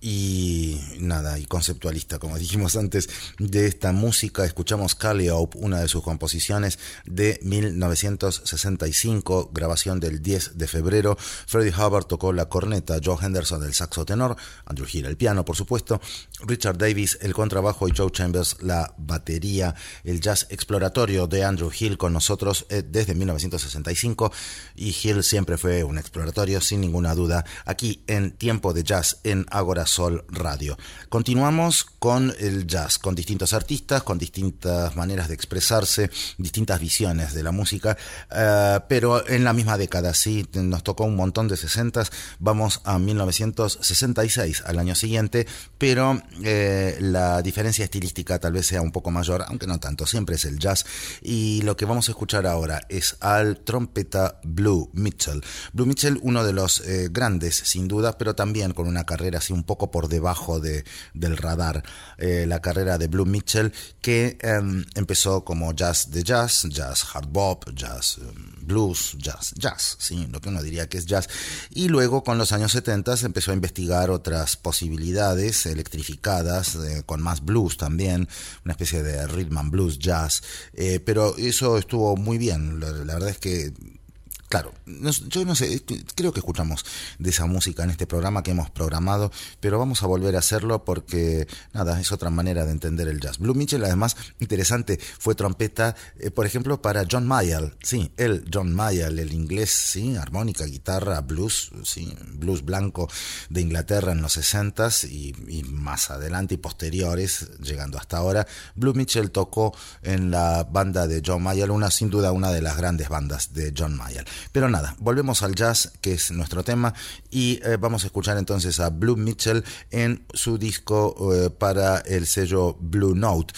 y nada, y conceptualista, como dijimos antes, de esta música. Escuchamos Calliope, una de sus composiciones de mil novecientos sesenta y cinco, grabación del diez de febrero. Freddie Hubbard tocó la corneta, Joe Henderson el saxo tenor, Andrew Hill el piano, por supuesto, Richard Davis el contrabajo y Joe Chambers la batería. El jazz exploratorio de Andrew Hill con nosotros eh, desde mil novecientos sesenta y cinco, y Hill siempre fue un exploratorio sin ninguna duda, aquí en Tiempo de Jazz en Agora Sol Radio. Continuamos con el jazz, con distintos artistas, con distintas maneras de expresarse, distintas visiones de la música, uh, pero en la misma década, sí, nos tocó un montón de sesentas, vamos a mil novecientos sesenta y seis, al año siguiente, pero eh, la diferencia estilística tal vez sea un poco mayor, aunque no tanto, siempre es el jazz, y lo que vamos a escuchar ahora es al trompeta Blue Mitchell. Blue Mitchell, uno de los eh, grandes, sin duda, pero también con una carrera así un poco por debajo de, del radar, eh, la carrera de Blue Mitchell, que eh, empezó como jazz de jazz, jazz hard bop, jazz eh, blues, jazz, jazz, sí, lo que uno diría que es jazz, y luego con los años setenta empezó a investigar otras posibilidades electrificadas, eh, con más blues también, una especie de rhythm and blues jazz, eh, pero eso estuvo muy bien, la, la verdad es que claro, no, yo no sé, creo que escuchamos de esa música en este programa que hemos programado, pero vamos a volver a hacerlo porque, nada, es otra manera de entender el jazz. Blue Mitchell, además, interesante, fue trompeta, eh, por ejemplo, para John Mayall, sí, él, John Mayall, el inglés, sí, armónica, guitarra, blues, sí, blues blanco de Inglaterra en los sesentas y, y más adelante y posteriores, llegando hasta ahora. Blue Mitchell tocó en la banda de John Mayall, una, sin duda, una de las grandes bandas de John Mayall. Pero nada, volvemos al jazz, que es nuestro tema, y eh, vamos a escuchar entonces a Blue Mitchell en su disco eh, para el sello Blue Note.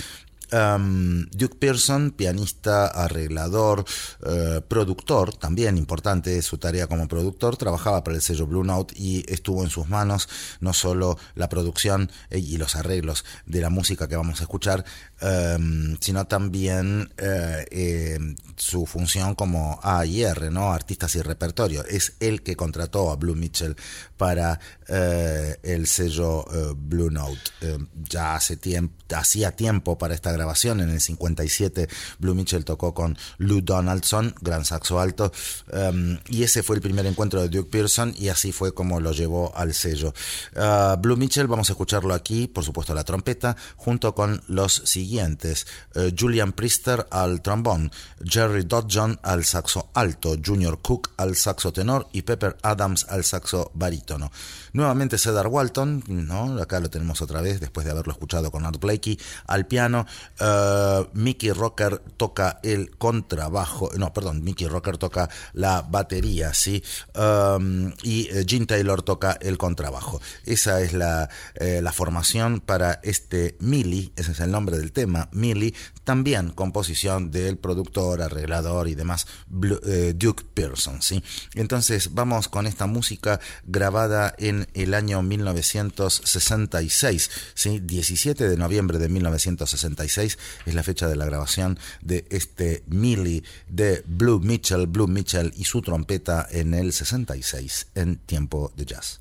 Um, Duke Pearson, pianista, arreglador, uh, productor, también importante su tarea como productor, trabajaba para el sello Blue Note y estuvo en sus manos no solo la producción eh, y los arreglos de la música que vamos a escuchar, um, sino también uh, eh, su función como A y R, ¿no? Artistas y repertorio. Es él que contrató a Blue Mitchell para uh, el sello uh, Blue Note. Uh, ya hace tiempo, hacía tiempo para esta grabación. En el cincuenta y siete Blue Mitchell tocó con Lou Donaldson, gran saxo alto, um, y ese fue el primer encuentro de Duke Pearson y así fue como lo llevó al sello. uh, Blue Mitchell, vamos a escucharlo aquí, por supuesto a la trompeta, junto con los siguientes: uh, Julian Priester al trombón, Jerry Dodson al saxo alto, Junior Cook al saxo tenor y Pepper Adams al saxo barítono. Nuevamente Cedar Walton, ¿no? Acá lo tenemos otra vez después de haberlo escuchado con Art Blakey al piano. uh, Mickey Rocker toca el contrabajo, no, perdón, Mickey Rocker toca la batería, ¿sí? Um, y uh, Gene Taylor toca el contrabajo. Esa es la, eh, la formación para este Millie, ese es el nombre del tema, Millie, también composición del productor, arreglador y demás, Blue, eh, Duke Pearson, ¿sí? Entonces vamos con esta música grabada en el año mil novecientos sesenta y seis, ¿sí? diecisiete de noviembre de mil novecientos sesenta y seis es la fecha de la grabación de este Millie de Blue Mitchell, Blue Mitchell y su trompeta en el sesenta y seis en Tiempo de Jazz.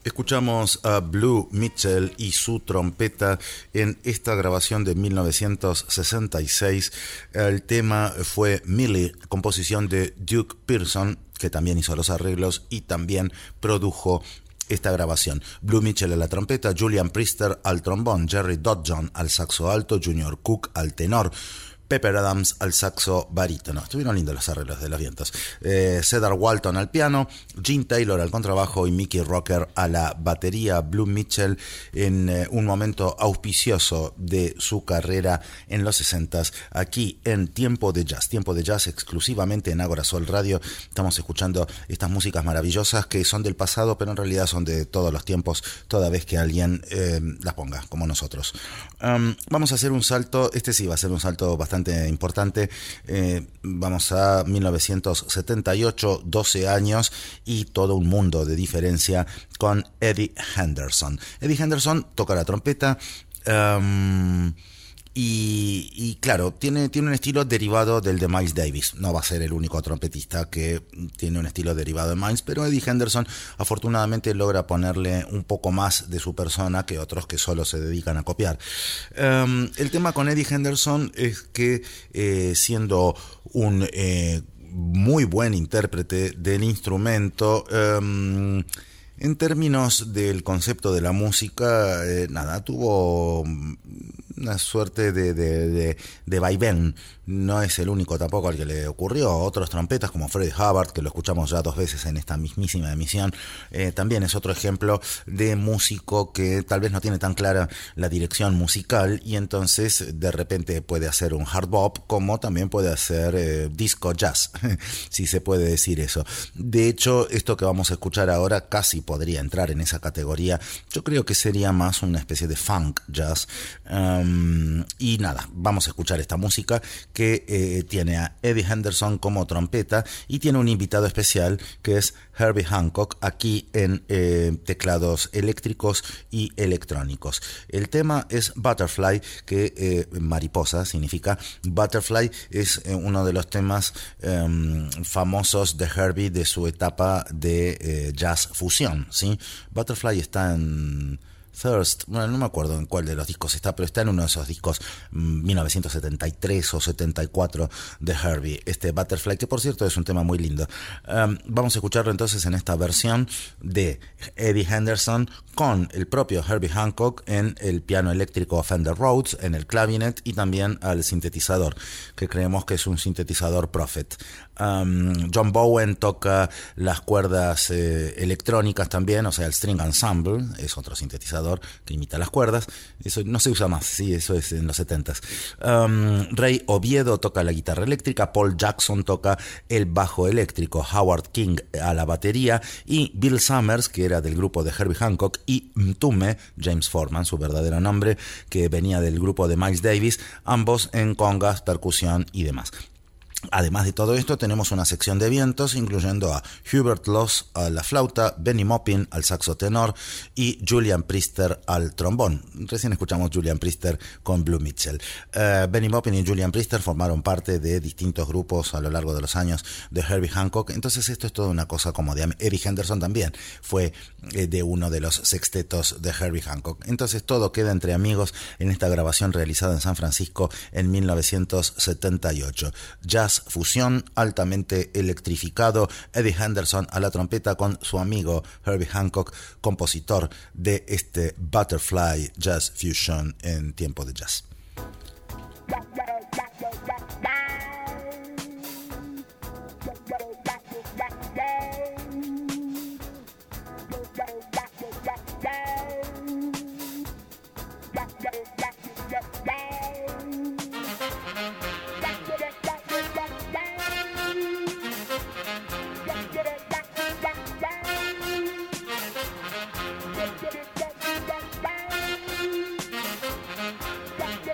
Escuchamos a Blue Mitchell y su trompeta en esta grabación de mil novecientos sesenta y seis. El tema fue Millie, composición de Duke Pearson, que también hizo los arreglos y también produjo esta grabación. Blue Mitchell a la trompeta, Julian Priester al trombón, Jerry Dodson al saxo alto, Junior Cook al tenor, Pepper Adams al saxo barítono. Estuvieron lindos los arreglos de los vientos. Eh, Cedar Walton al piano, Gene Taylor al contrabajo y Mickey Rocker a la batería. Blue Mitchell en eh, un momento auspicioso de su carrera en los sesentas, aquí en Tiempo de Jazz. Tiempo de Jazz exclusivamente en Ágora Sol Radio. Estamos escuchando estas músicas maravillosas que son del pasado, pero en realidad son de todos los tiempos, toda vez que alguien eh, las ponga, como nosotros. Um, vamos a hacer un salto, este sí va a ser un salto bastante importante. Eh, vamos a mil novecientos setenta y ocho, doce años y todo un mundo de diferencia con Eddie Henderson. Eddie Henderson toca la trompeta. Um, Y, y claro, tiene, tiene un estilo derivado del de Miles Davis. No va a ser el único trompetista que tiene un estilo derivado de Miles, pero Eddie Henderson afortunadamente logra ponerle un poco más de su persona que otros que solo se dedican a copiar. Um, el tema con Eddie Henderson es que eh, siendo un eh, muy buen intérprete del instrumento, um, en términos del concepto de la música, eh, nada, tuvo una suerte de, de, de, de vaivén. No es el único tampoco al que le ocurrió. Otros trompetas como Freddie Hubbard, que lo escuchamos ya dos veces en esta mismísima emisión, eh, también es otro ejemplo de músico que tal vez no tiene tan clara la dirección musical y entonces de repente puede hacer un hard bop como también puede hacer eh, disco jazz, si se puede decir eso. De hecho, esto que vamos a escuchar ahora casi podría entrar en esa categoría. Yo creo que sería más una especie de funk jazz. Um, y nada, vamos a escuchar esta música que eh, tiene a Eddie Henderson como trompeta y tiene un invitado especial que es Herbie Hancock aquí en eh, teclados eléctricos y electrónicos. El tema es Butterfly, que eh, mariposa significa. Butterfly es eh, uno de los temas eh, famosos de Herbie de su etapa de eh, jazz fusión, ¿sí? Butterfly está en Thirst, bueno, no me acuerdo en cuál de los discos está, pero está en uno de esos discos mmm, mil novecientos setenta y tres o setenta y cuatro de Herbie, este Butterfly, que por cierto es un tema muy lindo. Um, vamos a escucharlo entonces en esta versión de Eddie Henderson con el propio Herbie Hancock en el piano eléctrico Fender Rhodes, en el clavinet y también al sintetizador, que creemos que es un sintetizador Prophet. Um, John Bowen toca las cuerdas eh, electrónicas también, o sea, el String Ensemble es otro sintetizador que imita las cuerdas. Eso no se usa más, sí, eso es en los setentas. Um, Ray Oviedo toca la guitarra eléctrica, Paul Jackson toca el bajo eléctrico, Howard King a la batería y Bill Summers, que era del grupo de Herbie Hancock, y Mtume, James Foreman, su verdadero nombre, que venía del grupo de Miles Davis, ambos en congas, percusión y demás. Además de todo esto, tenemos una sección de vientos, incluyendo a Hubert Laws a la flauta, Benny Maupin al saxo tenor y Julian Priester al trombón. Recién escuchamos Julian Priester con Blue Mitchell. Uh, Benny Maupin y Julian Priester formaron parte de distintos grupos a lo largo de los años de Herbie Hancock, entonces esto es toda una cosa como de Eddie Henderson también fue eh, de uno de los sextetos de Herbie Hancock. Entonces todo queda entre amigos en esta grabación realizada en San Francisco en mil novecientos setenta y ocho. Jazz fusión altamente electrificado, Eddie Henderson a la trompeta con su amigo Herbie Hancock, compositor de este Butterfly Jazz Fusion en Tiempo de Jazz. Yeah.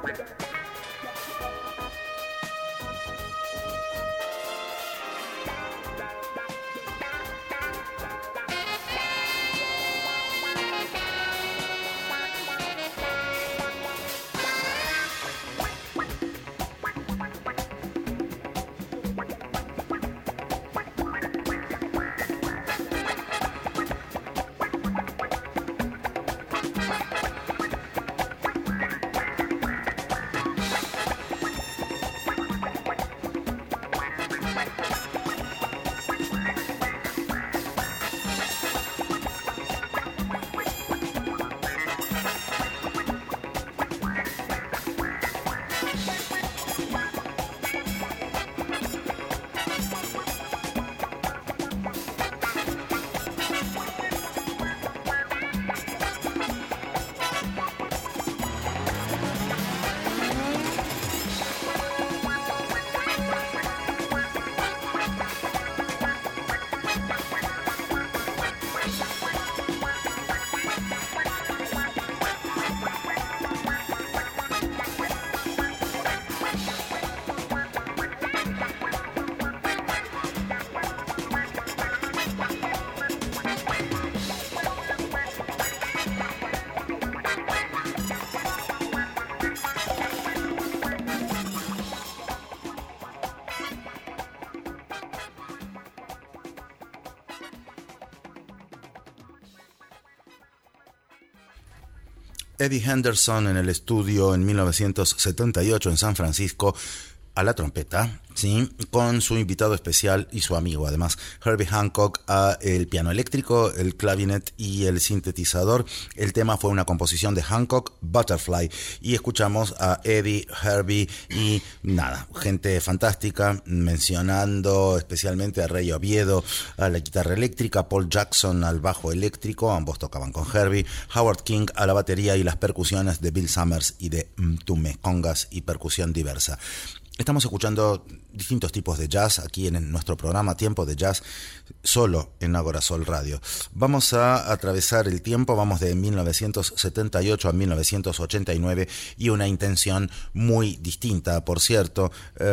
Eddie Henderson en el estudio en mil novecientos setenta y ocho en San Francisco a la trompeta, ¿sí? Con su invitado especial y su amigo, además, Herbie Hancock, a el piano eléctrico, el clavinet y el sintetizador. El tema fue una composición de Hancock, Butterfly, y escuchamos a Eddie, Herbie y nada, gente fantástica, mencionando especialmente a Ray Oviedo a la guitarra eléctrica, Paul Jackson al bajo eléctrico, ambos tocaban con Herbie, Howard King a la batería y las percusiones de Bill Summers y de Mtume, congas y percusión diversa. Estamos escuchando distintos tipos de jazz aquí en nuestro programa Tiempo de Jazz, solo en Ágora Sol Radio. Vamos a atravesar el tiempo, vamos de mil novecientos setenta y ocho a mil novecientos ochenta y nueve y una intención muy distinta, por cierto.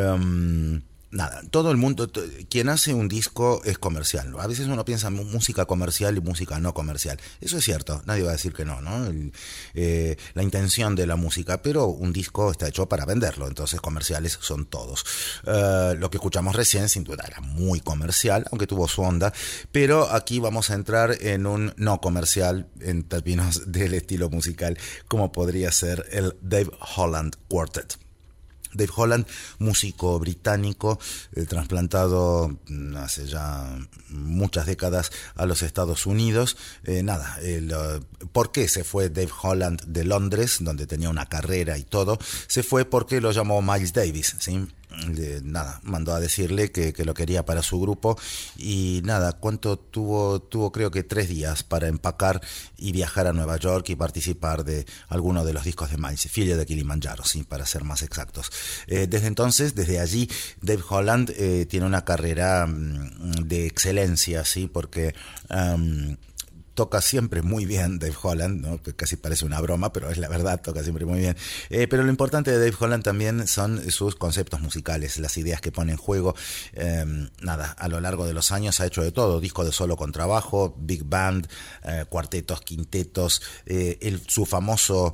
Um, Nada, todo el mundo, t- quien hace un disco es comercial, ¿no? A veces uno piensa en música comercial y música no comercial. Eso es cierto, nadie va a decir que no, ¿no? El, eh, la intención de la música, pero un disco está hecho para venderlo, entonces comerciales son todos. Uh, lo que escuchamos recién, sin duda, era muy comercial, aunque tuvo su onda, pero aquí vamos a entrar en un no comercial en términos del estilo musical, como podría ser el Dave Holland Quartet. Dave Holland, músico británico, eh, trasplantado hace ya muchas décadas a los Estados Unidos. Eh, nada, el, uh, ¿por qué se fue Dave Holland de Londres, donde tenía una carrera y todo? Se fue porque lo llamó Miles Davis, ¿sí? De, nada, mandó a decirle que, que lo quería para su grupo y nada, cuánto tuvo, tuvo creo que tres días para empacar y viajar a Nueva York y participar de alguno de los discos de Miles, Filia de Kilimanjaro, sí, para ser más exactos. Eh, desde entonces, desde allí, Dave Holland eh, tiene una carrera um, de excelencia, sí, porque um, toca siempre muy bien Dave Holland, ¿no? Que casi parece una broma, pero es la verdad, toca siempre muy bien. Eh, pero lo importante de Dave Holland también son sus conceptos musicales, las ideas que pone en juego. Eh, nada, a lo largo de los años ha hecho de todo, disco de solo con trabajo, big band, eh, cuartetos, quintetos, eh, el, su famoso,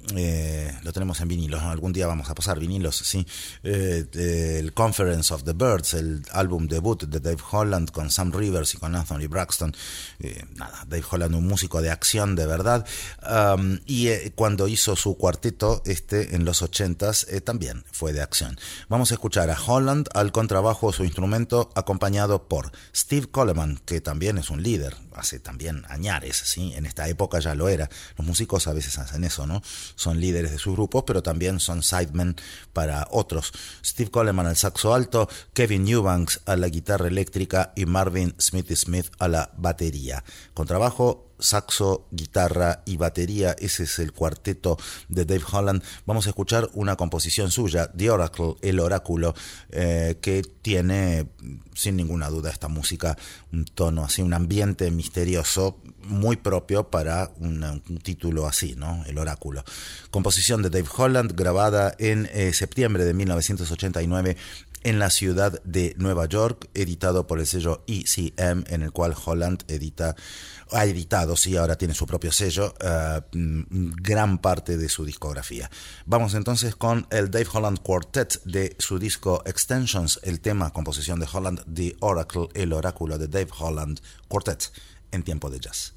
eh, lo tenemos en vinilos, ¿no? Algún día vamos a pasar vinilos, sí, eh, el Conference of the Birds, el álbum debut de Dave Holland con Sam Rivers y con Anthony Braxton. Eh, nada, Dave Holland, un músico de acción de verdad, um, y eh, cuando hizo su cuarteto este en los ochentas eh, también fue de acción. Vamos a escuchar a Holland al contrabajo, su instrumento, acompañado por Steve Coleman, que también es un líder, hace también añares, ¿sí? En esta época ya lo era. Los músicos a veces hacen eso, ¿no? Son líderes de sus grupos, pero también son sidemen para otros. Steve Coleman al saxo alto, Kevin Eubanks a la guitarra eléctrica y Marvin Smithy Smith a la batería. Contrabajo saxo, guitarra y batería. Ese es el cuarteto de Dave Holland. Vamos a escuchar una composición suya, The Oracle, el oráculo, eh, que tiene sin ninguna duda esta música un tono así, un ambiente misterioso muy propio para un, un título así, ¿no? El oráculo. Composición de Dave Holland, grabada en eh, septiembre de mil novecientos ochenta y nueve en la ciudad de Nueva York, editado por el sello E C M, en el cual Holland edita, ha editado, sí, ahora tiene su propio sello, uh, gran parte de su discografía. Vamos entonces con el Dave Holland Quartet de su disco Extensions, el tema, composición de Holland, The Oracle, el oráculo de Dave Holland Quartet, en tiempo de jazz.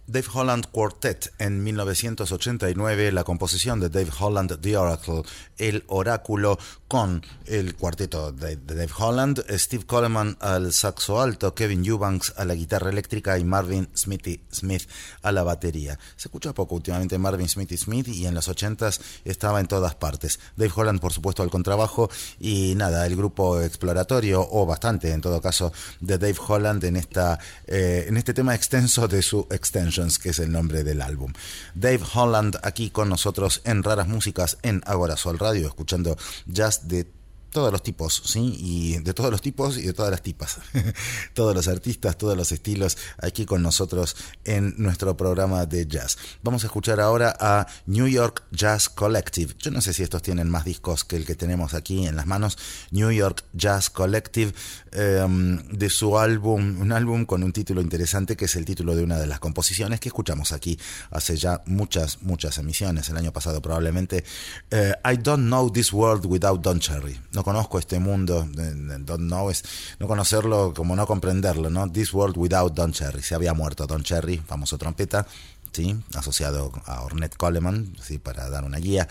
Dave Holland Quartet en mil novecientos ochenta y nueve, la composición de Dave Holland, The Oracle, el oráculo, con el cuarteto de Dave Holland, Steve Coleman al saxo alto, Kevin Eubanks a la guitarra eléctrica y Marvin Smithy Smith a la batería. Se escucha poco últimamente Marvin Smithy Smith y en los ochentas estaba en todas partes. Dave Holland, por supuesto, al contrabajo y nada, el grupo exploratorio, o bastante en todo caso, de Dave Holland en, esta, eh, en este tema extenso de su Extensions, que es el nombre del álbum. Dave Holland aquí con nosotros en Raras Músicas en Agora Sol Radio, escuchando jazz de todos los tipos, ¿sí? Y de todos los tipos y de todas las tipas. Todos los artistas, todos los estilos, aquí con nosotros en nuestro programa de jazz. Vamos a escuchar ahora a New York Jazz Collective. Yo no sé si estos tienen más discos que el que tenemos aquí en las manos. New York Jazz Collective, eh, de su álbum, un álbum con un título interesante, que es el título de una de las composiciones que escuchamos aquí hace ya muchas, muchas emisiones, el año pasado probablemente. eh, I Don't Know This World Without Don Cherry. No conozco este mundo, don't know es no conocerlo como no comprenderlo, ¿no? This World Without Don Cherry. Se había muerto Don Cherry, famoso trompeta, sí, asociado a Ornette Coleman, sí, para dar una guía.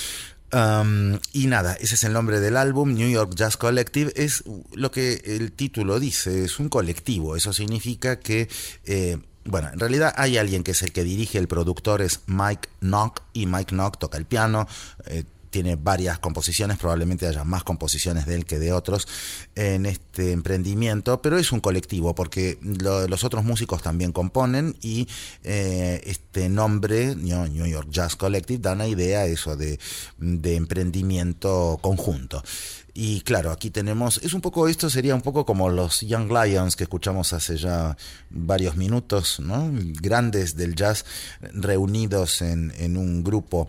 Um, y nada, ese es el nombre del álbum. New York Jazz Collective es lo que el título dice, es un colectivo. Eso significa que eh, bueno, en realidad hay alguien que es el que dirige, el productor es Mike Nock, y Mike Nock toca el piano, eh, tiene varias composiciones, probablemente haya más composiciones de él que de otros en este emprendimiento, pero es un colectivo porque lo, los otros músicos también componen, y eh, este nombre, New York Jazz Collective, da una idea eso de, de emprendimiento conjunto. Y claro, aquí tenemos, es un poco, esto sería un poco como los Young Lions que escuchamos hace ya varios minutos, ¿no? Grandes del jazz reunidos en, en un grupo.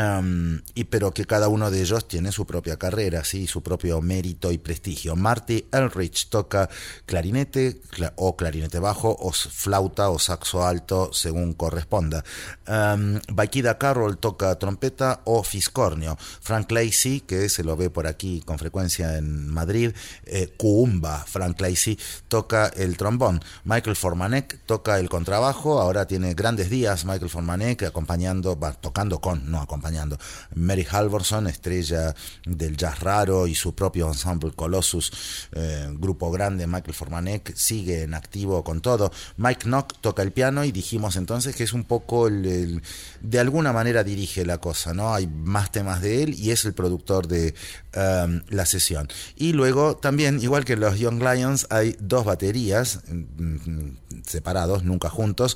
Um, y pero que cada uno de ellos tiene su propia carrera, ¿sí? Su propio mérito y prestigio. Marty Eldridge toca clarinete cl- o clarinete bajo o flauta o saxo alto según corresponda. um, Baikida Carroll toca trompeta o fiscornio. Frank Lacey, que se lo ve por aquí con frecuencia en Madrid, eh, Kuumba Frank Lacey, toca el trombón. Michael Formanek toca el contrabajo. Ahora tiene grandes días Michael Formanek acompañando, va, tocando con, no acompañando acompañando. Mary Halvorson, estrella del jazz raro, y su propio ensemble Colossus, eh, grupo grande. Michael Formanek sigue en activo con todo. Mike Nock toca el piano, y dijimos entonces que es un poco el, el, de alguna manera dirige la cosa, ¿no? Hay más temas de él y es el productor de um, la sesión. Y luego también, igual que los Young Lions, hay dos baterías mm, separados, nunca juntos,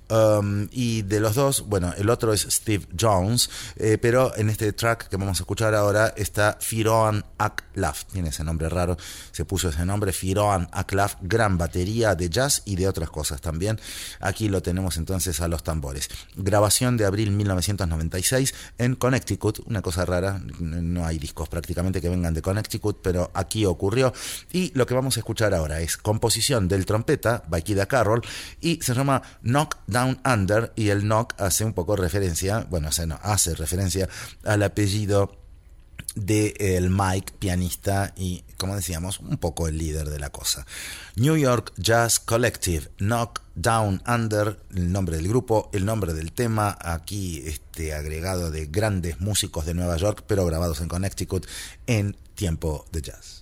um, y de los dos, bueno, el otro es Steve Jones, Eh, pero en este track que vamos a escuchar ahora está Firoan Aklaf, tiene ese nombre raro, se puso ese nombre, Firoan Aklaf, gran batería de jazz y de otras cosas también. Aquí lo tenemos entonces a los tambores. Grabación de abril mil novecientos noventa y seis en Connecticut, una cosa rara, no hay discos prácticamente que vengan de Connecticut, pero aquí ocurrió. Y lo que vamos a escuchar ahora es composición del trompeta, Baikida Carroll, y se llama Knock Down Under, y el knock hace un poco referencia, bueno, o sea, no, hace referencia al apellido de el Mike, pianista y, como decíamos, un poco el líder de la cosa. New York Jazz Collective, Knock Down Under, el nombre del grupo, el nombre del tema, aquí este agregado de grandes músicos de Nueva York, pero grabados en Connecticut en tiempo de jazz.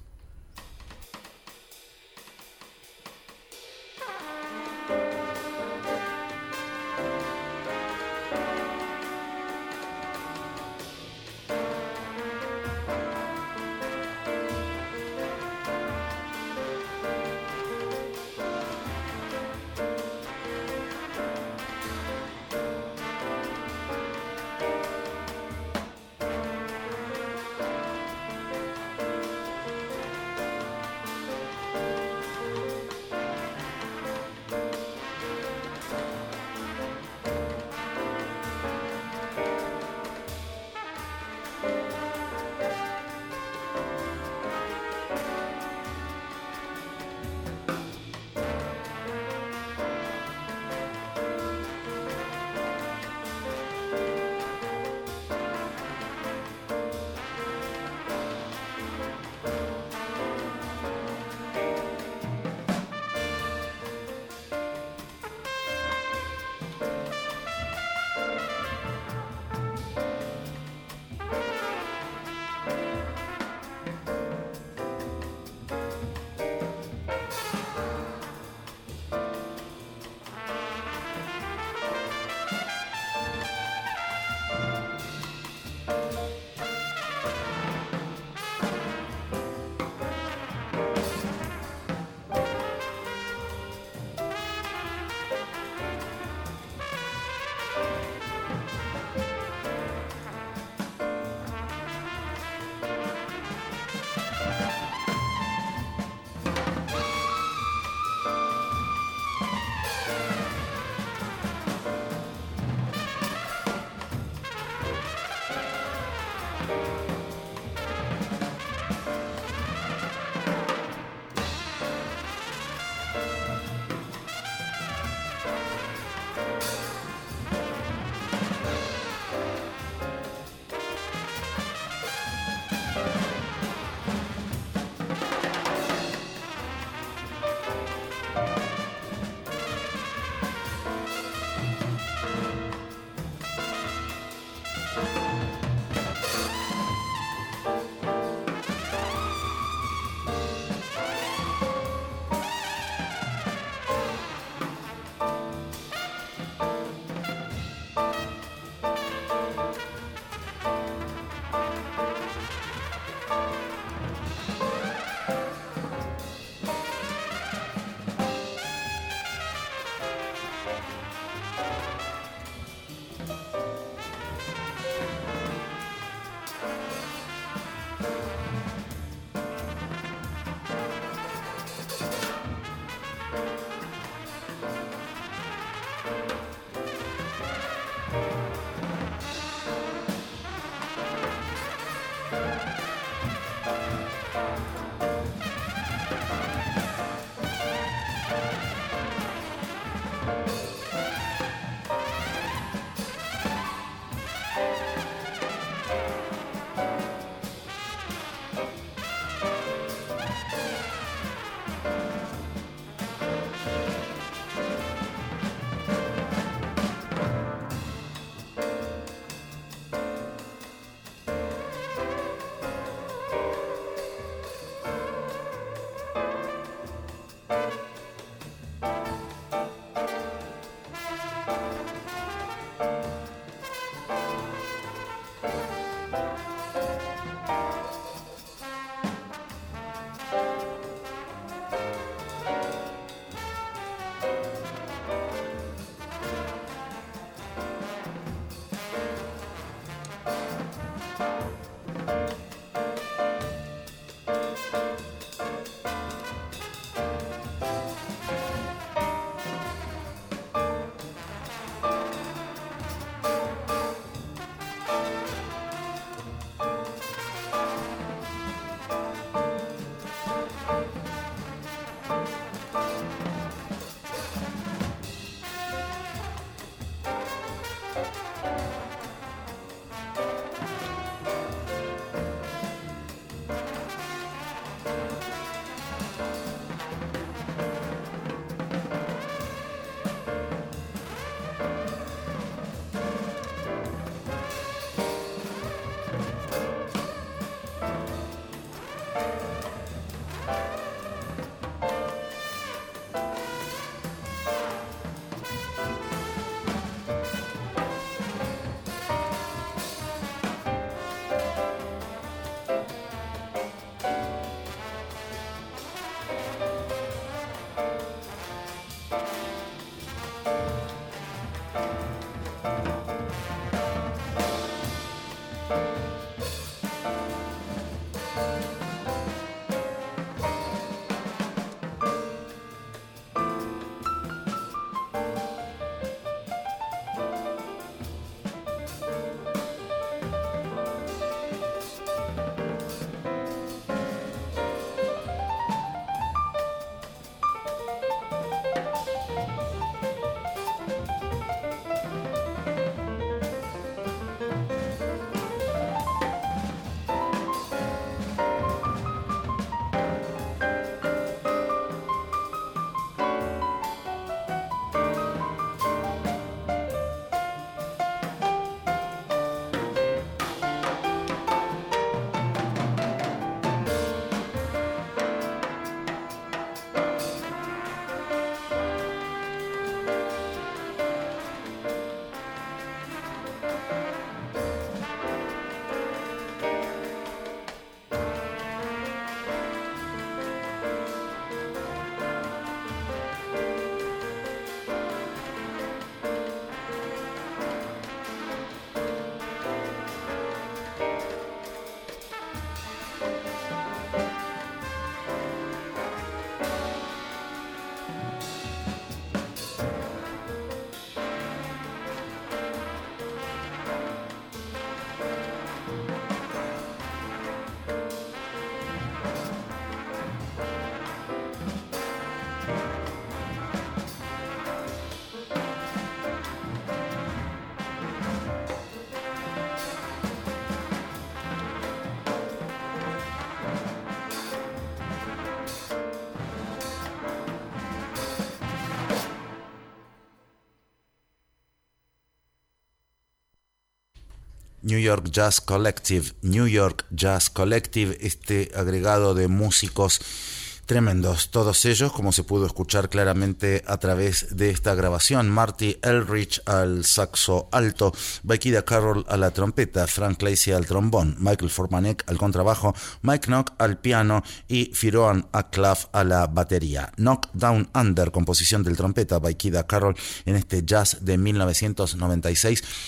New York Jazz Collective, New York Jazz Collective, este agregado de músicos tremendos, todos ellos, como se pudo escuchar claramente a través de esta grabación. Marty Eldridge al saxo alto, Vaikida Carroll a la trompeta, Frank Lacey al trombón, Michael Formanek al contrabajo, Mike Knock al piano y Firoan Aklaf a la batería. Knock Down Under, composición del trompeta Vaikida Carroll en este jazz de mil novecientos noventa y seis.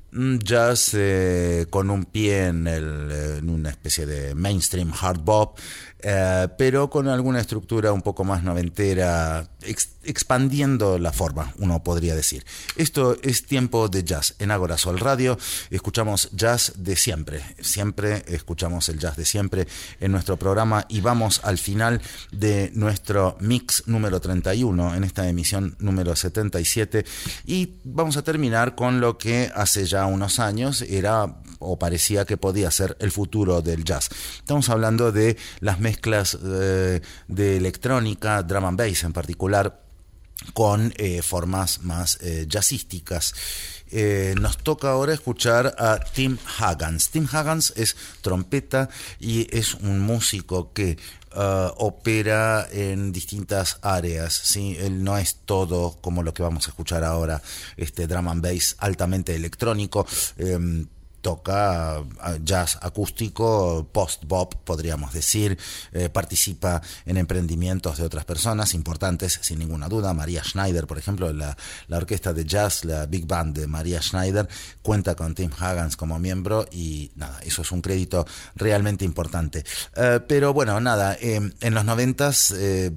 jazz eh, con un pie en, el, en una especie de mainstream hard bop, eh, pero con alguna estructura un poco más noventera, ex, expandiendo la forma, uno podría decir. Esto es Tiempo de Jazz en Ágora Sol Radio. Escuchamos jazz de siempre, siempre escuchamos el jazz de siempre en nuestro programa, y vamos al final de nuestro mix número treinta y uno en esta emisión número setenta y siete, y vamos a terminar con lo que hace ya unos años era o parecía que podía ser el futuro del jazz. Estamos hablando de las mezclas eh, de electrónica, drum and bass en particular, con eh, formas más eh, jazzísticas. Eh, nos toca ahora escuchar a Tim Hagans. Tim Hagans es trompeta y es un músico que Uh, opera en distintas áreas, ¿sí? Él no es todo como lo que vamos a escuchar ahora, este drum and bass altamente electrónico. eh, Toca jazz acústico, post-bop, podríamos decir. Eh, participa en emprendimientos de otras personas importantes, sin ninguna duda. Maria Schneider, por ejemplo, la, la orquesta de jazz, la Big Band de Maria Schneider, cuenta con Tim Hagans como miembro, y nada, eso es un crédito realmente importante. Eh, pero bueno, nada, eh, en los noventas, eh,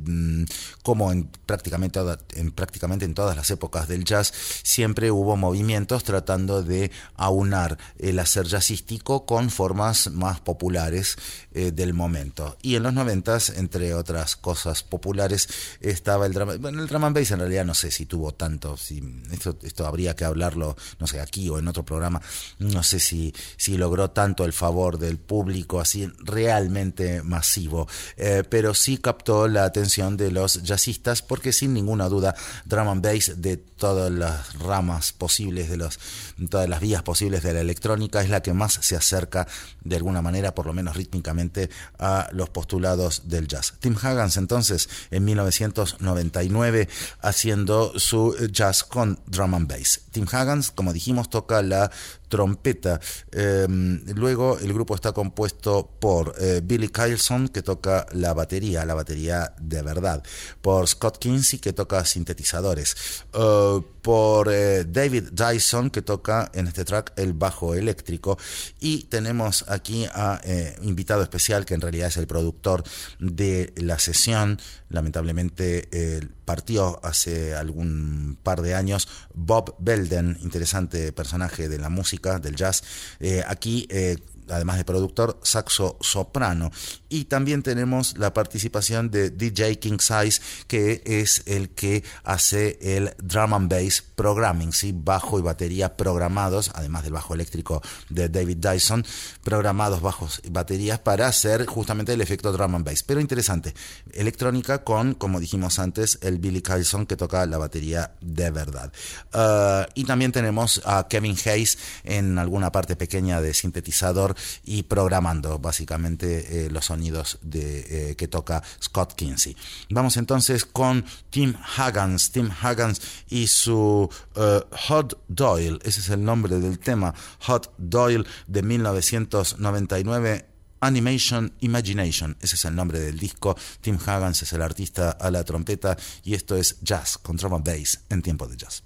como en prácticamente, toda, en prácticamente en todas las épocas del jazz, siempre hubo movimientos tratando de aunar el hacer jazzístico con formas más populares eh, del momento. Y en los noventas, entre otras cosas populares, estaba el drama. Bueno, el drum and bass en realidad no sé si tuvo tanto, si esto, esto habría que hablarlo, no sé, aquí o en otro programa. No sé si, si logró tanto el favor del público así realmente masivo, eh, pero sí captó la atención de los jazzistas, porque sin ninguna duda drum and bass, de todas las ramas posibles, de los, todas las vías posibles de la electrónica, es la que más se acerca de alguna manera, por lo menos rítmicamente, a los postulados del jazz. Tim Hagans entonces en mil novecientos noventa y nueve haciendo su jazz con drum and bass. Tim Hagans, como dijimos, toca la trompeta. Eh, luego el grupo está compuesto por eh, Billy Kylson, que toca la batería, la batería de verdad, por Scott Kinsey, que toca sintetizadores, uh, por eh, David Dyson, que toca en este track el bajo eléctrico, y tenemos aquí a eh, invitado especial, que en realidad es el productor de la sesión. Lamentablemente eh, partió hace algún par de años, Bob Belden, interesante personaje de la música, del jazz. Eh, aquí eh, además de productor, saxo soprano, y también tenemos la participación de D J King Size, que es el que hace el drum and bass programming, ¿sí? Bajo y batería programados, además del bajo eléctrico de David Dyson, programados bajos y baterías para hacer justamente el efecto drum and bass. Pero interesante, electrónica con, como dijimos antes, el Billy Kylson, que toca la batería de verdad. Uh, y también tenemos a Kevin Hayes en alguna parte pequeña de sintetizador y programando básicamente eh, los sonidos de, eh, que toca Scott Kinsey. Vamos entonces con Tim Hagans, Tim Hagans y su uh, Hot Doyle, ese es el nombre del tema, Hot Doyle, de mil novecientos noventa y nueve. Animation Imagination, ese es el nombre del disco. Tim Hagans es el artista a la trompeta, y esto es jazz con drum and bass en Tiempo de Jazz.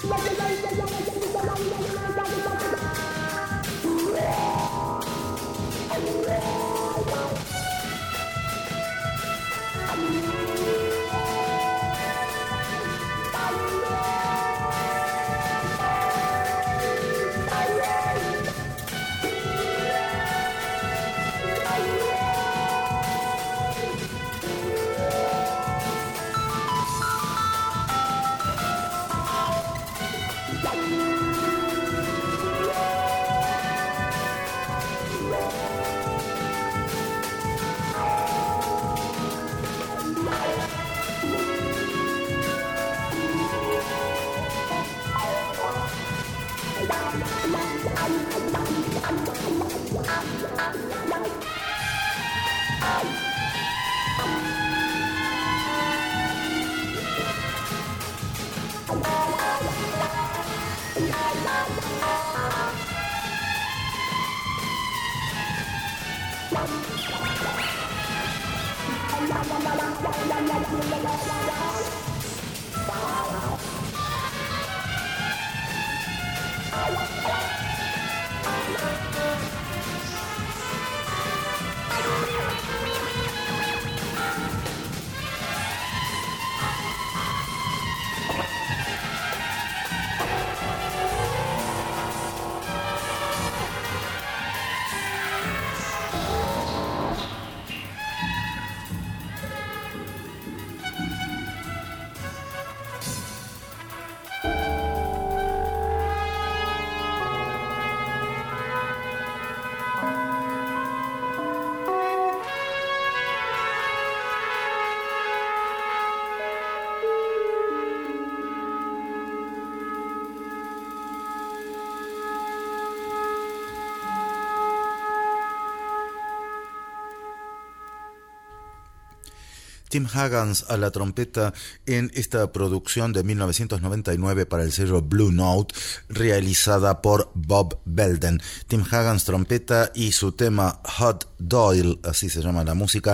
Tim Hagans a la trompeta en esta producción de mil novecientos noventa y nueve para el sello Blue Note, realizada por Bob Belden. Tim Hagans trompeta y su tema Hot Doyle, así se llama la música.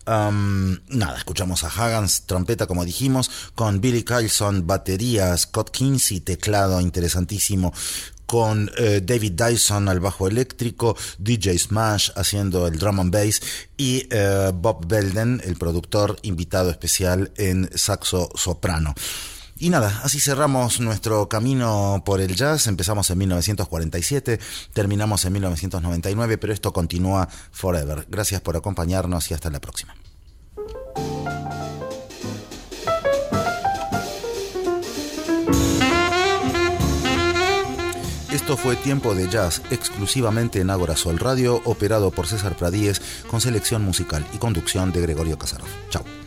Um, nada, escuchamos a Hagans trompeta, como dijimos, con Billy Carlson batería, Scott Kinsey teclado, interesantísimo, con eh, David Dyson al bajo eléctrico, D J Smash haciendo el drum and bass y eh, Bob Belden, el productor invitado especial en saxo soprano. Y nada, así cerramos nuestro camino por el jazz. Empezamos en mil novecientos cuarenta y siete, terminamos en mil novecientos noventa y nueve, pero esto continúa forever. Gracias por acompañarnos y hasta la próxima. Esto fue Tiempo de Jazz, exclusivamente en Ágora Sol Radio, operado por César Pradíez, con selección musical y conducción de Gregorio Casarov. Chao.